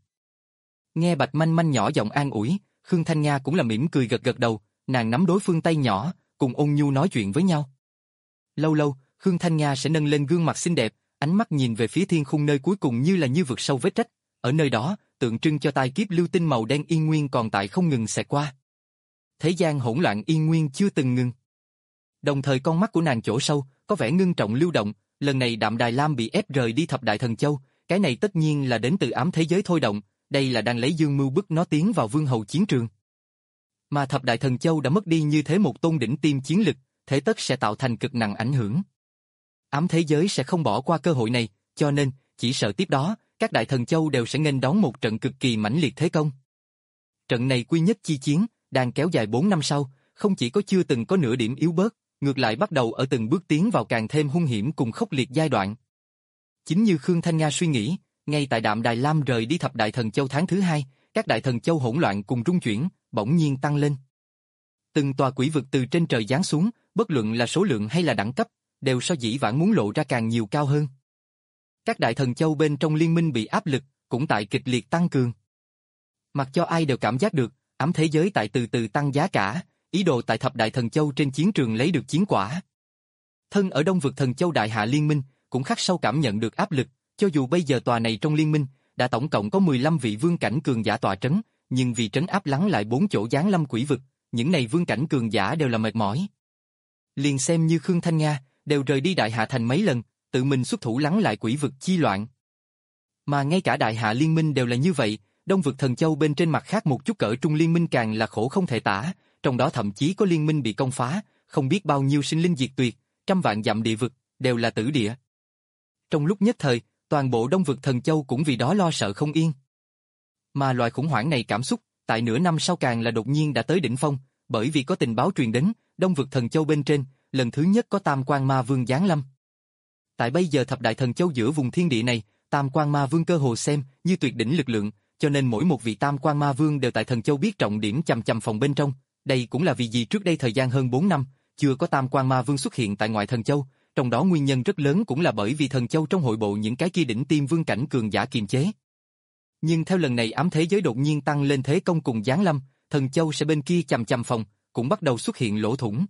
Nghe Bạch Manh Manh nhỏ giọng an ủi, Khương Thanh Nga cũng là mỉm cười gật gật đầu, nàng nắm đối phương tay nhỏ, cùng ôn nhu nói chuyện với nhau. Lâu lâu, Khương Thanh Nga sẽ nâng lên gương mặt xinh đẹp, ánh mắt nhìn về phía thiên khung nơi cuối cùng như là như vực sâu vết rách, ở nơi đó, tượng trưng cho tai kiếp lưu tinh màu đen yên nguyên còn tại không ngừng xẹt qua. Thế gian hỗn loạn yên nguyên chưa từng ngừng. Đồng thời con mắt của nàng chỗ sâu, có vẻ ngưng trọng lưu động, lần này Đạm Đài Lam bị ép rời đi thập đại thần châu, cái này tất nhiên là đến từ ám thế giới thôi động, đây là đang lấy dương mưu bức nó tiến vào vương hầu chiến trường. Mà thập đại thần châu đã mất đi như thế một tôn đỉnh tiêm chiến lực, thế tất sẽ tạo thành cực nặng ảnh hưởng. Ám thế giới sẽ không bỏ qua cơ hội này, cho nên, chỉ sợ tiếp đó, các đại thần châu đều sẽ nghênh đón một trận cực kỳ mãnh liệt thế công. Trận này quy nhất chi chiến, đang kéo dài bốn năm sau, không chỉ có chưa từng có nửa điểm yếu bớt, ngược lại bắt đầu ở từng bước tiến vào càng thêm hung hiểm cùng khốc liệt giai đoạn. Chính như Khương Thanh Nga suy nghĩ, ngay tại Đạm Đài Lam rời đi thập đại thần châu tháng thứ hai, các đại thần châu hỗn loạn cùng rung chuyển, bỗng nhiên tăng lên. Từng tòa quỷ vực từ trên trời giáng xuống, bất luận là số lượng hay là đẳng cấp, đều so dĩ vãng muốn lộ ra càng nhiều cao hơn. Các đại thần châu bên trong liên minh bị áp lực, cũng tại kịch liệt tăng cường. Mặc cho ai đều cảm giác được, ám thế giới tại từ từ tăng giá cả, ý đồ tại thập đại thần châu trên chiến trường lấy được chiến quả. Thân ở Đông vực thần châu Đại Hạ Liên Minh, cũng khắc sâu cảm nhận được áp lực, cho dù bây giờ tòa này trong liên minh, đã tổng cộng có mười lăm vị vương cảnh cường giả tọa trấn, nhưng vì trấn áp lắng lại bốn chỗ giáng lâm quỷ vực, những này vương cảnh cường giả đều là mệt mỏi. Liền xem như Khương Thanh Nga, đều rời đi Đại Hạ thành mấy lần, tự mình xuất thủ lắng lại quỷ vực chi loạn. Mà ngay cả Đại Hạ Liên Minh đều là như vậy, Đông vực thần châu bên trên mặt khác một chút cỡ trung liên minh càng là khổ không thể tả, trong đó thậm chí có liên minh bị công phá, không biết bao nhiêu sinh linh diệt tuyệt, trăm vạn dặm địa vực, đều là tử địa. Trong lúc nhất thời, toàn bộ Đông vực thần châu cũng vì đó lo sợ không yên. Mà loại khủng hoảng này cảm xúc, tại nửa năm sau càng là đột nhiên đã tới đỉnh phong, bởi vì có tình báo truyền đến, Đông vực thần châu bên trên, lần thứ nhất có Tam Quan Ma Vương giáng lâm. Tại bây giờ thập đại thần châu giữa vùng thiên địa này, Tam Quan Ma Vương cơ hồ xem như tuyệt đỉnh lực lượng, cho nên mỗi một vị Tam Quan Ma Vương đều tại thần châu biết trọng điểm chằm chằm phòng bên trong. Đây cũng là vì gì trước đây thời gian hơn bốn năm, chưa có Tam Quan Ma Vương xuất hiện tại ngoại thần châu, trong đó nguyên nhân rất lớn cũng là bởi vì thần châu trong hội bộ những cái kia đỉnh tiêm vương cảnh cường giả kiềm chế. Nhưng theo lần này ám thế giới đột nhiên tăng lên thế công cùng giáng lâm, thần châu sẽ bên kia chằm chằm phòng, cũng bắt đầu xuất hiện lỗ thủng.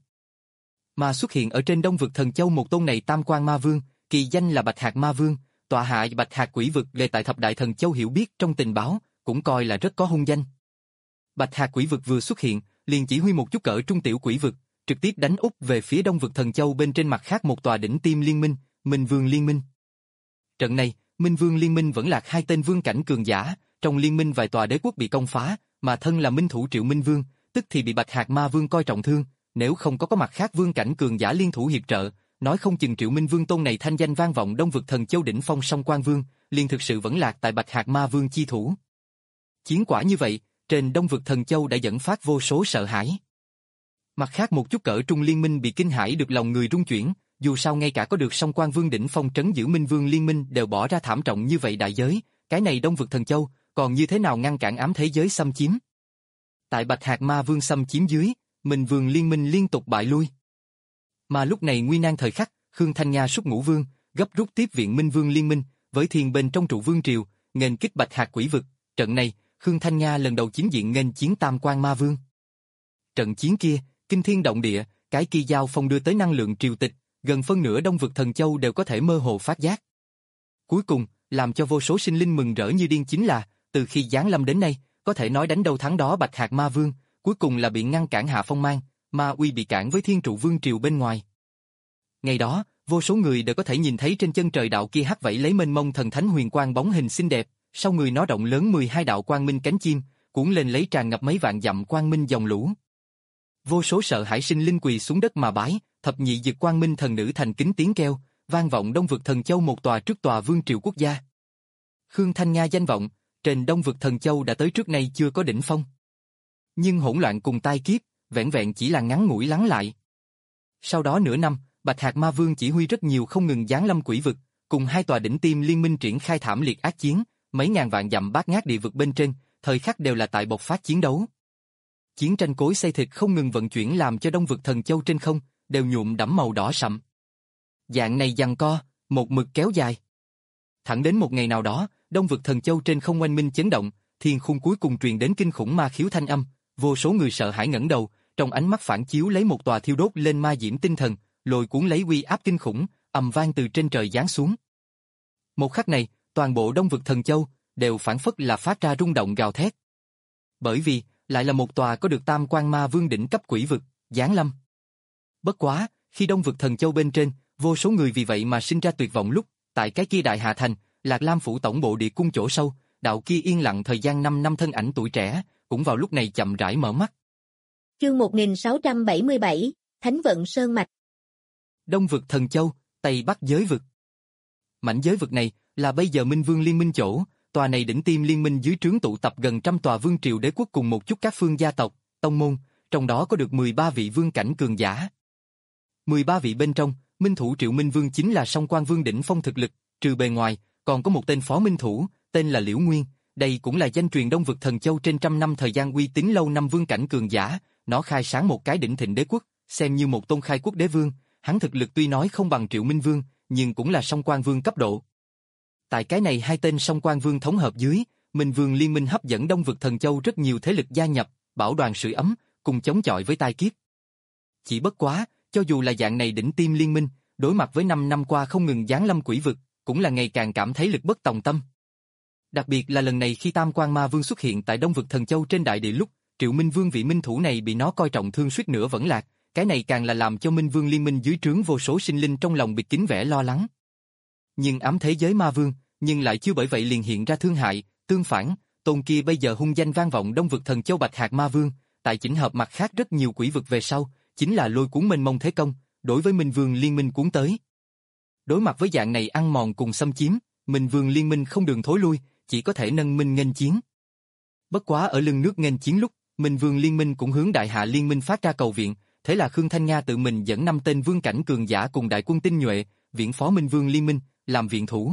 Mà xuất hiện ở trên Đông vực thần châu một tôn này Tam Quan Ma Vương, kỳ danh là Bạch Hạc Ma Vương, tọa hạ Bạch Hạc Quỷ Vực lệ tại thập đại thần châu hiểu biết trong tình báo, cũng coi là rất có hung danh. Bạch Hạc Quỷ Vực vừa xuất hiện, liền chỉ huy một chút cỡ trung tiểu quỷ vực, trực tiếp đánh úp về phía Đông vực thần châu bên trên mặt khác một tòa đỉnh tiêm liên minh, Minh Vương Liên Minh. Trận này, Minh Vương Liên Minh vẫn lạc hai tên vương cảnh cường giả, trong liên minh vài tòa đế quốc bị công phá, mà thân là minh thủ Triệu Minh Vương, tức thì bị Bạch Hạc Ma Vương coi trọng thương, nếu không có có mặt khác vương cảnh cường giả liên thủ hiệp trợ, nói không chừng Triệu Minh Vương tôn này thanh danh vang vọng Đông vực thần châu đỉnh phong Song Quan Vương, liền thực sự vẫn lạc tại Bạch Hạc Ma Vương chi thủ. Chiến quả như vậy, trên Đông vực thần châu đã dẫn phát vô số sợ hãi. Mặt khác một chút cỡ trung liên minh bị kinh hãi được lòng người rung chuyển, dù sao ngay cả có được Song Quan Vương đỉnh phong trấn giữ Minh Vương liên minh đều bỏ ra thảm trọng như vậy đại giới, cái này Đông vực thần châu còn như thế nào ngăn cản ám thế giới xâm chiếm? Tại Bạch Hạc Ma Vương xâm chiếm dưới, Minh Vương liên minh liên tục bại lui. Mà lúc này nguy nan thời khắc, Khương Thanh Nga xuất Ngũ Vương, gấp rút tiếp viện Minh Vương liên minh, với thiên bên trong trụ vương triều, nghênh kích Bạch Hạc Quỷ Vực. Trận này, Khương Thanh Nga lần đầu chính diện nghênh chiến Tam Quan Ma Vương. Trận chiến kia, kinh thiên động địa, cái kia giao phong đưa tới năng lượng triều tịch, gần phân nửa Đông vực thần châu đều có thể mơ hồ phát giác. Cuối cùng, làm cho vô số sinh linh mừng rỡ như điên chính là, từ khi giáng lâm đến nay, có thể nói đánh đâu thắng đó Bạch Hạc Ma Vương, cuối cùng là bị ngăn cản hạ phong mang, Ma uy bị cản với thiên trụ vương triều bên ngoài. Ngày đó, vô số người đều có thể nhìn thấy trên chân trời đạo kia hắt vẫy lấy mênh mông thần thánh huyền quang bóng hình xinh đẹp, sau người nó rộng lớn mười hai đạo quang minh cánh chim, cuốn lên lấy tràn ngập mấy vạn dặm quang minh dòng lũ. Vô số sợ hãi sinh linh quỳ xuống đất mà bái, thập nhị dực quang minh thần nữ thành kính tiếng kêu, vang vọng Đông vực thần châu một tòa trước tòa vương triều quốc gia. Khương Thanh Nga danh vọng, trên Đông vực thần châu đã tới trước nay chưa có đỉnh phong. Nhưng hỗn loạn cùng tai kiếp, vẹn vẹn chỉ là ngắn ngủi lắng lại. Sau đó nửa năm, Bạch Hạc Ma Vương chỉ huy rất nhiều không ngừng giáng lâm quỷ vực, cùng hai tòa đỉnh tiêm liên minh triển khai thảm liệt ác chiến, mấy ngàn vạn dặm bát ngát địa vực bên trên, thời khắc đều là tại bộc phát chiến đấu. Chiến tranh cối xay thịt không ngừng vận chuyển làm cho Đông vực thần châu trên không đều nhuộm đẫm màu đỏ sậm. Dạng này giằng co, một mực kéo dài. Thẳng đến một ngày nào đó, Đông vực thần châu trên không oanh minh chấn động, thiên khung cuối cùng truyền đến kinh khủng ma khiếu thanh âm, vô số người sợ hãi ngẩng đầu, trong ánh mắt phản chiếu lấy một tòa thiêu đốt lên ma diễm tinh thần, lôi cuốn lấy uy áp kinh khủng, ầm vang từ trên trời giáng xuống. Một khắc này, toàn bộ Đông vực thần châu đều phản phất là phát ra rung động gào thét. Bởi vì, lại là một tòa có được Tam Quan Ma Vương đỉnh cấp quỷ vực, giáng lâm. Bất quá, khi Đông vực thần châu bên trên, vô số người vì vậy mà sinh ra tuyệt vọng lúc, tại cái kia đại hạ thành, Lạc Lam phủ tổng bộ địa cung chỗ sâu, đạo kia yên lặng thời gian năm năm thân ảnh tuổi trẻ, cũng vào lúc này chậm rãi mở mắt. Chương một nghìn sáu trăm bảy mươi bảy, Thánh vận Sơn Mạch. Đông vực thần châu, Tây Bắc giới vực. Mảnh giới vực này là bây giờ Minh Vương liên minh chỗ, tòa này đỉnh tiêm liên minh dưới trướng tụ tập gần trăm tòa vương triều đế quốc cùng một chút các phương gia tộc, tông môn, trong đó có được mười ba vị vương cảnh cường giả. mười ba vị bên trong, minh thủ Triệu Minh Vương chính là Song Quan Vương đỉnh phong thực lực, trừ bề ngoài, còn có một tên phó minh thủ, tên là Liễu Nguyên, đây cũng là danh truyền Đông vực thần châu trên trăm năm thời gian uy tín lâu năm vương cảnh cường giả, nó khai sáng một cái đỉnh thịnh đế quốc, xem như một tôn khai quốc đế vương, hắn thực lực tuy nói không bằng Triệu Minh Vương, nhưng cũng là Song Quan Vương cấp độ. Tại cái này hai tên Song Quan Vương thống hợp dưới, Minh Vương liên minh hấp dẫn Đông vực thần châu rất nhiều thế lực gia nhập, bảo đoàn sưởi ấm, cùng chống chọi với tai kiếp. Chỉ bất quá, cho dù là dạng này đỉnh tiêm liên minh, đối mặt với năm năm qua không ngừng giáng lâm quỷ vực, cũng là ngày càng cảm thấy lực bất tòng tâm. Đặc biệt là lần này khi Tam Quan Ma Vương xuất hiện tại Đông vực thần châu trên đại địa lúc, Triệu Minh Vương vị minh thủ này bị nó coi trọng thương suýt nữa vẫn lạc, cái này càng là làm cho Minh Vương liên minh dưới trướng vô số sinh linh trong lòng bịt kín vẻ lo lắng. Nhưng ám thế giới Ma Vương, nhưng lại chưa bởi vậy liền hiện ra thương hại, tương phản, tôn kia bây giờ hung danh vang vọng Đông vực Thần Châu Bạch Hạc Ma Vương, tại chỉnh hợp mặt khác rất nhiều quỷ vực về sau, chính là lôi cuốn mênh mông thế công, đối với Minh Vương liên minh cuốn tới. Đối mặt với dạng này ăn mòn cùng xâm chiếm, Minh Vương liên minh không đường thối lui, chỉ có thể nâng minh nghênh chiến. Bất quá ở lưng nước nghênh chiến lúc, Minh Vương liên minh cũng hướng Đại Hạ liên minh phát ra cầu viện, thế là Khương Thanh Nga tự mình dẫn năm tên vương cảnh cường giả cùng đại quân tinh nhuệ, viễn phó Minh Vương liên minh, làm viện thủ.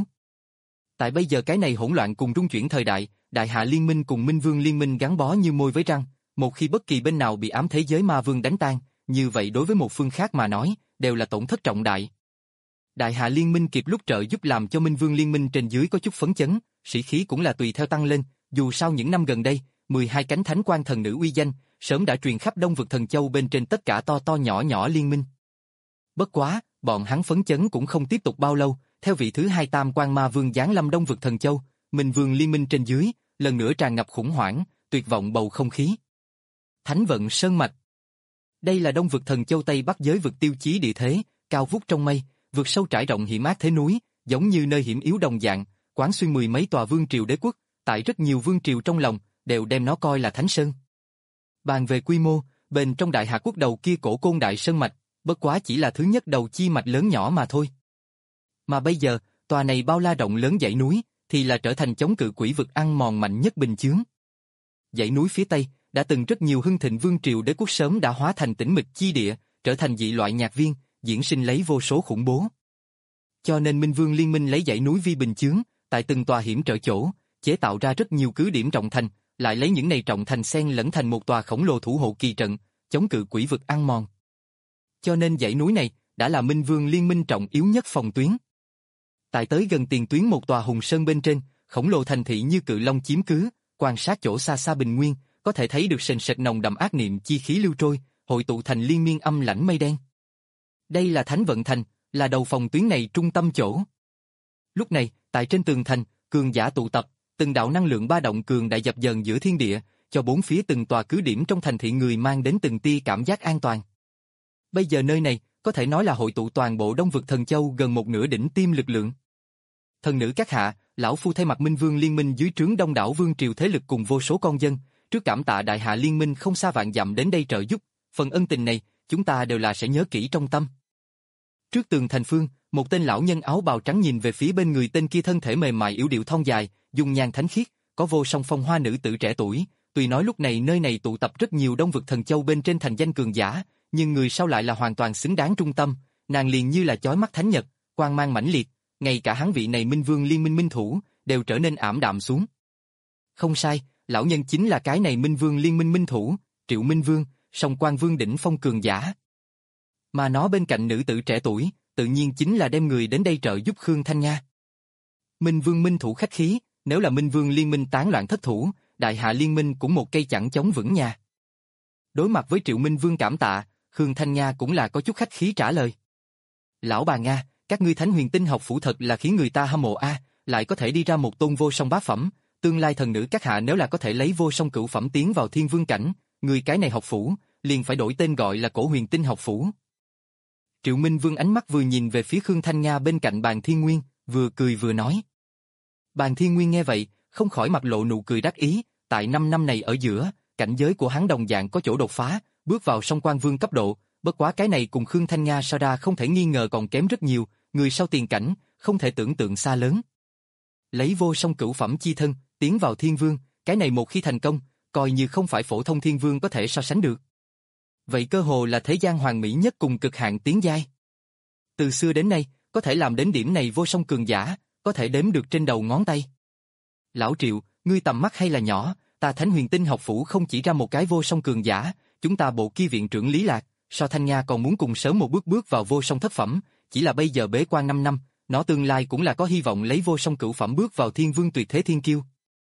Tại bây giờ cái này hỗn loạn cùng rung chuyển thời đại, Đại Hạ liên minh cùng Minh Vương liên minh gắn bó như môi với răng, một khi bất kỳ bên nào bị ám thế giới ma vương đánh tan, như vậy đối với một phương khác mà nói, đều là tổn thất trọng đại. Đại Hạ liên minh kịp lúc trợ giúp làm cho Minh Vương liên minh trên dưới có chút phấn chấn, sĩ khí cũng là tùy theo tăng lên, dù sao những năm gần đây, mười hai cánh thánh quan thần nữ uy danh, sớm đã truyền khắp Đông vực Thần Châu bên trên tất cả to to nhỏ nhỏ liên minh. Bất quá, bọn hắn phấn chấn cũng không tiếp tục bao lâu, theo vị thứ hai tam quan ma vương giáng lâm Đông vực Thần Châu, Minh Vương liên minh trên dưới, lần nữa tràn ngập khủng hoảng, tuyệt vọng bầu không khí. Thánh vận sơn mạch. Đây là Đông vực Thần Châu Tây Bắc giới vực tiêu chí địa thế, cao vút trong mây, vượt sâu trải rộng hiểm ác thế núi, giống như nơi hiểm yếu đồng dạng, quán xuyên mười mấy tòa vương triều đế quốc, tại rất nhiều vương triều trong lòng, đều đem nó coi là thánh sơn. Bàn về quy mô, bên trong Đại Hạ quốc đầu kia cổ côn đại sơn mạch, bất quá chỉ là thứ nhất đầu chi mạch lớn nhỏ mà thôi. Mà bây giờ, tòa này bao la rộng lớn dãy núi, thì là trở thành chống cự quỷ vực ăn mòn mạnh nhất bình chướng. Dãy núi phía Tây, đã từng rất nhiều hưng thịnh vương triều đế quốc sớm đã hóa thành tĩnh mịch chi địa, trở thành dị loại nhạc viên, diễn sinh lấy vô số khủng bố. Cho nên Minh Vương liên minh lấy dãy núi vi bình chướng, tại từng tòa hiểm trở chỗ, chế tạo ra rất nhiều cứ điểm trọng thành, lại lấy những này trọng thành xen lẫn thành một tòa khổng lồ thủ hộ kỳ trận, chống cự quỷ vực ăn mòn. Cho nên dãy núi này, đã là Minh Vương liên minh trọng yếu nhất phòng tuyến. Tại tới gần tiền tuyến một tòa hùng sơn bên trên, khổng lồ thành thị như cự long chiếm cứ, quan sát chỗ xa xa bình nguyên, có thể thấy được sền sệt nồng đậm ác niệm chi khí lưu trôi, hội tụ thành liên miên âm lãnh mây đen. Đây là Thánh vận thành, là đầu phòng tuyến này trung tâm chỗ. Lúc này, tại trên tường thành, cường giả tụ tập, từng đạo năng lượng ba động cường đại dập dờn giữa thiên địa, cho bốn phía từng tòa cứ điểm trong thành thị người mang đến từng tia cảm giác an toàn. Bây giờ nơi này, có thể nói là hội tụ toàn bộ Đông vực Thần Châu gần một nửa đỉnh tiêm lực lượng. Thần nữ các hạ, lão phu thay mặt Minh Vương liên minh dưới trướng đông đảo vương triều thế lực cùng vô số con dân, trước cảm tạ Đại Hạ liên minh không xa vạn dặm đến đây trợ giúp, phần ân tình này, chúng ta đều là sẽ nhớ kỹ trong tâm. Trước tường thành phương, một tên lão nhân áo bào trắng nhìn về phía bên người tên kia thân thể mềm mại yếu điệu thon dài, dung nhan thánh khiết, có vô song phong hoa nữ tử trẻ tuổi, tuy nói lúc này nơi này tụ tập rất nhiều Đông vực Thần Châu bên trên thành danh cường giả, nhưng người sau lại là hoàn toàn xứng đáng trung tâm, nàng liền như là chói mắt thánh nhật, quang mang mãnh liệt, ngay cả hắn vị này Minh Vương liên minh minh thủ, đều trở nên ảm đạm xuống. Không sai, lão nhân chính là cái này Minh Vương liên minh minh thủ, Triệu Minh Vương, song quan vương đỉnh phong cường giả. Mà nó bên cạnh nữ tử trẻ tuổi, tự nhiên chính là đem người đến đây trợ giúp Khương Thanh Nga. Minh Vương minh thủ khách khí, nếu là Minh Vương liên minh tán loạn thất thủ, Đại Hạ liên minh cũng một cây chẳng chống vững nhà. Đối mặt với Triệu Minh Vương cảm tạ, Khương Thanh Nga cũng là có chút khách khí trả lời. Lão bà Nga, các ngươi Thánh Huyền Tinh học phủ thật là khiến người ta hâm mộ a, lại có thể đi ra một tôn vô song bá phẩm, tương lai thần nữ các hạ nếu là có thể lấy vô song cửu phẩm tiến vào thiên vương cảnh, người cái này học phủ, liền phải đổi tên gọi là Cổ Huyền Tinh học phủ. Triệu Minh Vương ánh mắt vừa nhìn về phía Khương Thanh Nga bên cạnh Bàn Thiên Nguyên, vừa cười vừa nói. Bàn Thiên Nguyên nghe vậy, không khỏi mặt lộ nụ cười đắc ý, tại năm năm này ở giữa, cảnh giới của hắn đồng dạng có chỗ đột phá, bước vào song quan vương cấp độ, bất quá cái này cùng Khương Thanh Nga so ra không thể nghi ngờ còn kém rất nhiều, người sau tiền cảnh, không thể tưởng tượng xa lớn. Lấy vô song cửu phẩm chi thân, tiến vào thiên vương, cái này một khi thành công, coi như không phải phổ thông thiên vương có thể so sánh được. Vậy cơ hồ là thế gian hoàn mỹ nhất cùng cực hạn tiến giai. Từ xưa đến nay, có thể làm đến điểm này vô song cường giả, có thể đếm được trên đầu ngón tay. Lão Triệu, ngươi tầm mắt hay là nhỏ, ta Thánh Huyền Tinh học phủ không chỉ ra một cái vô song cường giả, chúng ta bộ kia viện trưởng Lý Lạc, so Thanh Nga còn muốn cùng sớm một bước bước vào vô song thất phẩm, chỉ là bây giờ bế quan năm năm, nó tương lai cũng là có hy vọng lấy vô song cửu phẩm bước vào thiên vương tuyệt thế thiên kiêu.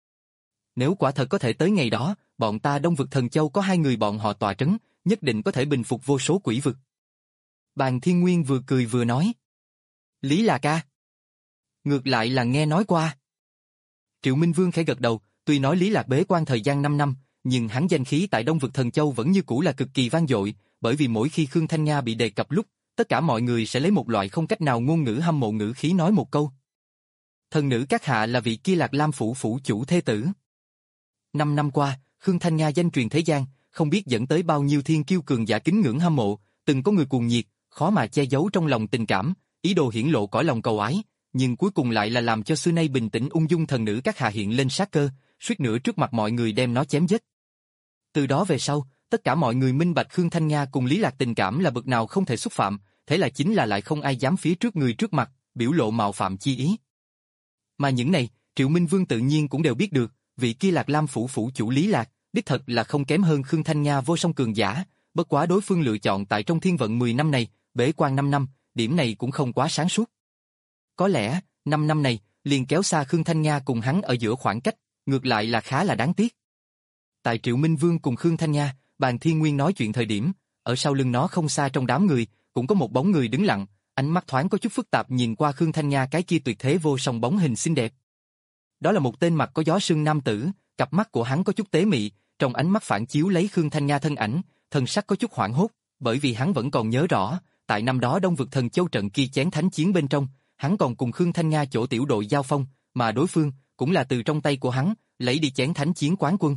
Nếu quả thật có thể tới ngày đó, bọn ta Đông vực Thần Châu có hai người bọn họ tọa trấn, nhất định có thể bình phục vô số quỷ vực. Bàn Thiên Nguyên vừa cười vừa nói. Lý Lạc ca. Ngược lại là nghe nói qua. Triệu Minh Vương khẽ gật đầu, tuy nói Lý Lạc bế quan thời gian năm năm, nhưng hắn danh khí tại Đông vực Thần Châu vẫn như cũ là cực kỳ vang dội, bởi vì mỗi khi Khương Thanh Nga bị đề cập lúc, tất cả mọi người sẽ lấy một loại không cách nào ngôn ngữ hâm mộ ngữ khí nói một câu. Thần nữ các hạ là vị kia Lạc Lam phủ phủ chủ thê tử. Năm năm qua, Khương Thanh Nga danh truyền thế gian, không biết dẫn tới bao nhiêu thiên kiêu cường giả kính ngưỡng hâm mộ, từng có người cuồng nhiệt, khó mà che giấu trong lòng tình cảm, ý đồ hiển lộ cõi lòng cầu ái, nhưng cuối cùng lại là làm cho xưa nay bình tĩnh ung dung thần nữ các hạ hiện lên sát cơ, suýt nữa trước mặt mọi người đem nó chém giết. Từ đó về sau, tất cả mọi người minh bạch Khương Thanh Nga cùng Lý Lạc tình cảm là bậc nào không thể xúc phạm, thế là chính là lại không ai dám phía trước người trước mặt, biểu lộ mạo phạm chi ý. Mà những này, Triệu Minh Vương tự nhiên cũng đều biết được, vị kia Lạc Lam phủ phủ chủ Lý Lạc, đích thật là không kém hơn Khương Thanh Nga vô song cường giả, bất quá đối phương lựa chọn tại trong thiên vận mười năm này, bế quan năm năm, điểm này cũng không quá sáng suốt. Có lẽ, năm năm này, liền kéo xa Khương Thanh Nga cùng hắn ở giữa khoảng cách, ngược lại là khá là đáng tiếc. Tại Triệu Minh Vương cùng Khương Thanh Nga, Bàn Thiên Nguyên nói chuyện thời điểm, ở sau lưng nó không xa trong đám người, cũng có một bóng người đứng lặng, ánh mắt thoáng có chút phức tạp nhìn qua Khương Thanh Nga cái kia tuyệt thế vô song bóng hình xinh đẹp. Đó là một tên mặt có gió sương nam tử, cặp mắt của hắn có chút tế mị, trong ánh mắt phản chiếu lấy Khương Thanh Nga thân ảnh, thần sắc có chút hoảng hốt, bởi vì hắn vẫn còn nhớ rõ, tại năm đó Đông Vực Thần Châu trận kia chén thánh chiến bên trong, hắn còn cùng Khương Thanh Nga chỗ tiểu đội giao phong, mà đối phương cũng là từ trong tay của hắn lấy đi chén thánh chiến quán quân.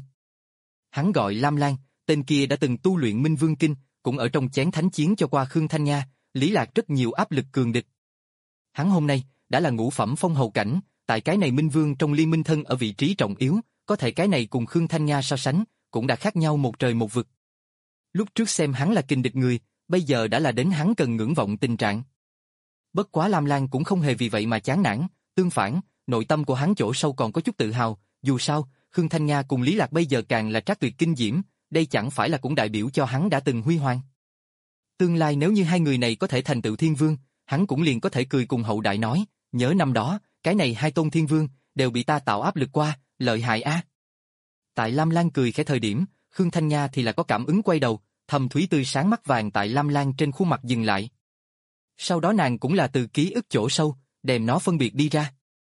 Hắn gọi Lam Lan, tên kia đã từng tu luyện Minh Vương Kinh, cũng ở trong chén thánh chiến cho qua Khương Thanh Nga, Lý Lạc rất nhiều áp lực cường địch. Hắn hôm nay đã là ngũ phẩm phong hầu cảnh, tại cái này Minh Vương trong liên minh thân ở vị trí trọng yếu, có thể cái này cùng Khương Thanh Nga so sánh, cũng đã khác nhau một trời một vực. Lúc trước xem hắn là kình địch người, bây giờ đã là đến hắn cần ngưỡng vọng tình trạng. Bất quá Lam Lan cũng không hề vì vậy mà chán nản, tương phản, nội tâm của hắn chỗ sâu còn có chút tự hào, dù sao, Khương Thanh Nga cùng Lý Lạc bây giờ càng là trác tuyệt kinh diễm, đây chẳng phải là cũng đại biểu cho hắn đã từng huy hoàng. Tương lai nếu như hai người này có thể thành tựu thiên vương, hắn cũng liền có thể cười cùng hậu đại nói, nhớ năm đó, cái này hai tôn thiên vương, đều bị ta tạo áp lực qua, lợi hại a. Tại Lam Lan cười khẽ thời điểm, Khương Thanh Nga thì là có cảm ứng quay đầu, thầm thúy tươi sáng mắt vàng tại Lam Lan trên khuôn mặt dừng lại. Sau đó nàng cũng là từ ký ức chỗ sâu, đem nó phân biệt đi ra.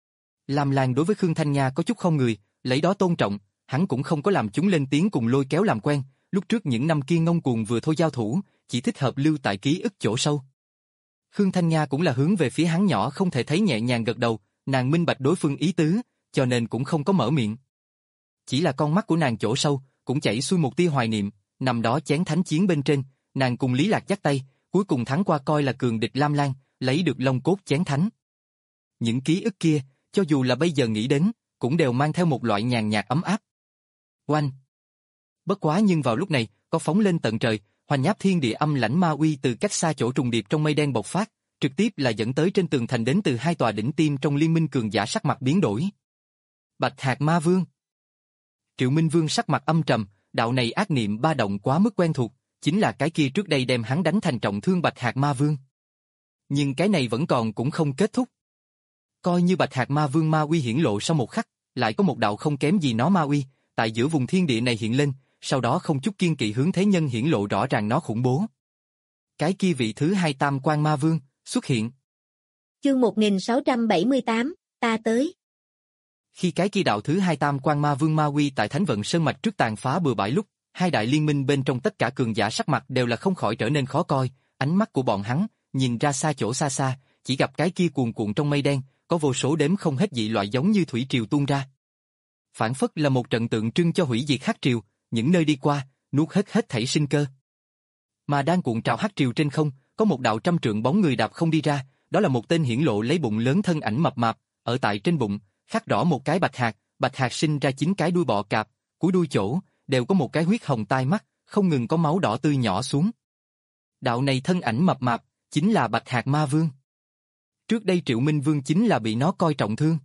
Lam Lan đối với Khương Thanh Nga có chút không người, lấy đó tôn trọng, hắn cũng không có làm chúng lên tiếng cùng lôi kéo làm quen, lúc trước những năm kia ngông cuồng vừa thôi giao thủ, chỉ thích hợp lưu tại ký ức chỗ sâu. Khương Thanh Nga cũng là hướng về phía hắn nhỏ không thể thấy nhẹ nhàng gật đầu, nàng minh bạch đối phương ý tứ, cho nên cũng không có mở miệng. Chỉ là con mắt của nàng chỗ sâu, cũng chảy xuôi một tia hoài niệm, năm đó chén thánh chiến bên trên, nàng cùng Lý Lạc dắt tay, cuối cùng thắng qua coi là cường địch Lam Lan, lấy được long cốt chén thánh. Những ký ức kia, cho dù là bây giờ nghĩ đến, cũng đều mang theo một loại nhàn nhạt ấm áp. Oanh! Bất quá nhưng vào lúc này, có phóng lên tận trời, hoành áp thiên địa âm lãnh ma uy từ cách xa chỗ trùng điệp trong mây đen bộc phát, trực tiếp là dẫn tới trên tường thành đến từ hai tòa đỉnh tiêm trong liên minh cường giả sắc mặt biến đổi. Bạch Hạc Ma Vương. Triệu Minh Vương sắc mặt âm trầm, đạo này ác niệm ba động quá mức quen thuộc, chính là cái kia trước đây đem hắn đánh thành trọng thương Bạch Hạc Ma Vương. Nhưng cái này vẫn còn cũng không kết thúc. Coi như Bạch Hạc Ma Vương ma uy hiển lộ sau một khắc, lại có một đạo không kém gì nó ma uy, tại giữa vùng thiên địa này hiện lên, sau đó không chút kiên kỵ hướng thế nhân hiển lộ rõ ràng nó khủng bố. Cái kia vị thứ hai Tam Quan Ma Vương xuất hiện. Chương một nghìn sáu trăm bảy mươi tám, ta tới. Khi cái kia đạo thứ hai Tam Quan Ma Vương ma uy tại Thánh Vận Sơn mạch trước tàn phá bừa bãi lúc, hai đại liên minh bên trong tất cả cường giả sắc mặt đều là không khỏi trở nên khó coi, ánh mắt của bọn hắn nhìn ra xa chỗ xa xa, chỉ gặp cái kia cuồn cuộn trong mây đen, có vô số đếm không hết dị loại giống như thủy triều tuôn ra. Phản phất là một trận tượng trưng cho hủy diệt hắc triều, những nơi đi qua, nuốt hết hết thảy sinh cơ. Mà đang cuộn trào hắc triều trên không, có một đạo trăm trượng bóng người đạp không đi ra, đó là một tên hiển lộ lấy bụng lớn thân ảnh mập mạp, ở tại trên bụng, khắc rõ một cái bạch hạc, bạch hạc sinh ra chín cái đuôi bọ cạp, cuối đuôi chỗ, đều có một cái huyết hồng tai mắt, không ngừng có máu đỏ tươi nhỏ xuống. Đạo này thân ảnh mập mạp, chính là Bạch Hạc Ma Vương. Trước đây Triệu Minh Vương chính là bị nó coi trọng thương.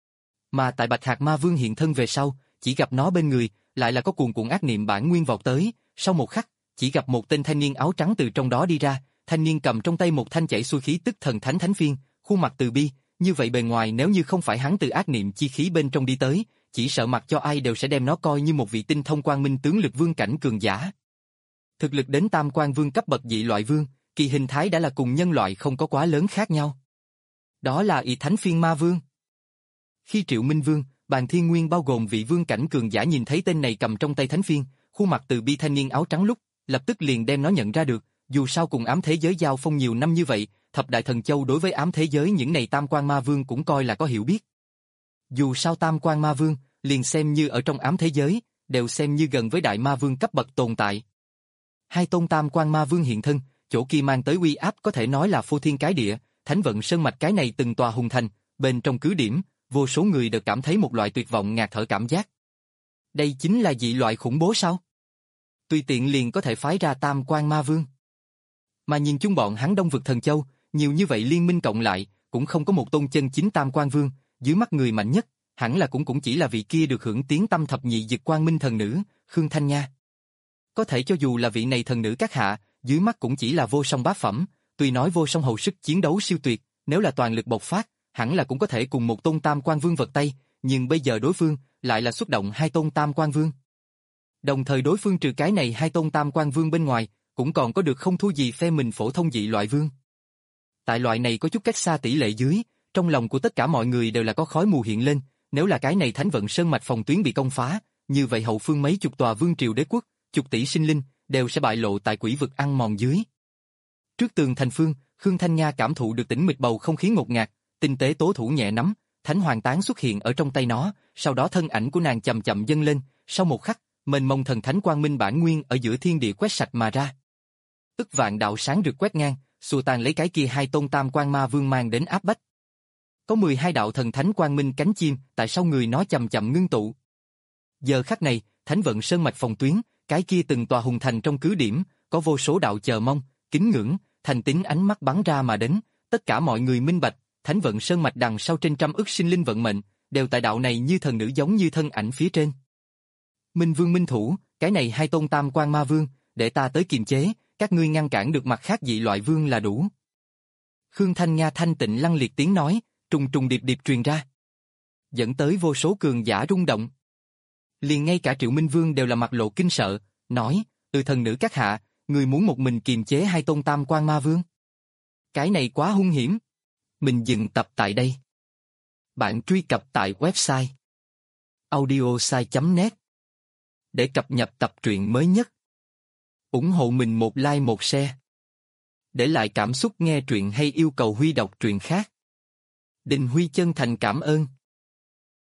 Mà tại Bạch Hạc Ma Vương hiện thân về sau, chỉ gặp nó bên người, lại là có cuồn cuộn ác niệm bản nguyên vọt tới, sau một khắc, chỉ gặp một tên thanh niên áo trắng từ trong đó đi ra, thanh niên cầm trong tay một thanh chảy xuôi khí tức thần thánh thánh phiên, khuôn mặt từ bi, như vậy bề ngoài nếu như không phải hắn từ ác niệm chi khí bên trong đi tới, chỉ sợ mặc cho ai đều sẽ đem nó coi như một vị tinh thông quang minh tướng lực vương cảnh cường giả. Thực lực đến tam quan vương cấp bậc dị loại vương, kỳ hình thái đã là cùng nhân loại không có quá lớn khác nhau. Đó là ỷ thánh phiên ma vương. Khi Triệu Minh Vương, Bàn Thiên Nguyên bao gồm vị vương cảnh cường giả nhìn thấy tên này cầm trong tay thánh phiên, khuôn mặt từ bi thanh niên áo trắng lúc, lập tức liền đem nó nhận ra được, dù sao cùng ám thế giới giao phong nhiều năm như vậy, thập đại thần châu đối với ám thế giới những này tam quan ma vương cũng coi là có hiểu biết. Dù sao tam quan ma vương, liền xem như ở trong ám thế giới, đều xem như gần với đại ma vương cấp bậc tồn tại. Hai tôn tam quan ma vương hiện thân, chỗ kia mang tới uy áp có thể nói là phô thiên cái địa, thánh vận sơn mạch cái này từng tòa hùng thành, bên trong cứ điểm, vô số người đều cảm thấy một loại tuyệt vọng ngạt thở cảm giác. Đây chính là dị loại khủng bố sao? Tùy tiện liền có thể phái ra tam quan ma vương. Mà nhìn chung bọn hắn Đông vực Thần Châu, nhiều như vậy liên minh cộng lại, cũng không có một tôn chân chính tam quan vương, dưới mắt người mạnh nhất, hẳn là cũng cũng chỉ là vị kia được hưởng tiếng tâm thập nhị dực quang minh thần nữ, Khương Thanh Nha. Có thể cho dù là vị này thần nữ các hạ, dưới mắt cũng chỉ là vô song bát phẩm, tuy nói vô song hầu sức chiến đấu siêu tuyệt, nếu là toàn lực bộc phát, hẳn là cũng có thể cùng một tôn tam quan vương vật tay, nhưng bây giờ đối phương lại là xuất động hai tôn tam quan vương. Đồng thời đối phương trừ cái này hai tôn tam quan vương bên ngoài, cũng còn có được không thua gì phe mình phổ thông dị loại vương. Tại loại này có chút cách xa tỷ lệ dưới, trong lòng của tất cả mọi người đều là có khói mù hiện lên, nếu là cái này thánh vận sơn mạch phòng tuyến bị công phá, như vậy hậu phương mấy chục tòa vương triều đế quốc, chục tỷ sinh linh, đều sẽ bại lộ tại quỷ vực ăn mòn dưới. Trước tường thành phương, Khương Thanh Nha cảm thụ được tĩnh mịch bầu không khí ngột ngạt, tinh tế tố thủ nhẹ nắm, thánh hoàng tán xuất hiện ở trong tay nó, sau đó thân ảnh của nàng chậm chậm dâng lên, sau một khắc, mênh mông thần thánh quang minh bản nguyên ở giữa thiên địa quét sạch mà ra. Ức vạn đạo sáng rực quét ngang, xua tan lấy cái kia hai tôn tam quan ma vương mang đến áp bách. Có mười hai đạo thần thánh quang minh cánh chim, tại sau người nó chậm chậm ngưng tụ. Giờ khắc này, thánh vận sơn mạch phòng tuyến, cái kia từng tòa hùng thành trong cứ điểm, có vô số đạo chờ mong, kính ngưỡng, thành tín ánh mắt bắn ra mà đến, tất cả mọi người minh bạch, thánh vận sơn mạch đằng sau trên trăm ức sinh linh vận mệnh, đều tại đạo này như thần nữ giống như thân ảnh phía trên. Minh vương minh thủ, cái này hai tôn tam quan ma vương, để ta tới kiềm chế, các ngươi ngăn cản được mặt khác dị loại vương là đủ. Khương Thanh Nha thanh tịnh lăng liệt tiếng nói, trùng trùng điệp điệp truyền ra, dẫn tới vô số cường giả rung động. Liền ngay cả Triệu Minh Vương đều là mặt lộ kinh sợ, nói, từ thần nữ các hạ, người muốn một mình kiềm chế hai tôn tam quan ma vương. Cái này quá hung hiểm. Mình dừng tập tại đây. Bạn truy cập tại website audiosai chấm net để cập nhật tập truyện mới nhất. Ủng hộ mình một like một share. Để lại cảm xúc nghe truyện hay yêu cầu Huy đọc truyện khác. Đình Huy chân thành cảm ơn.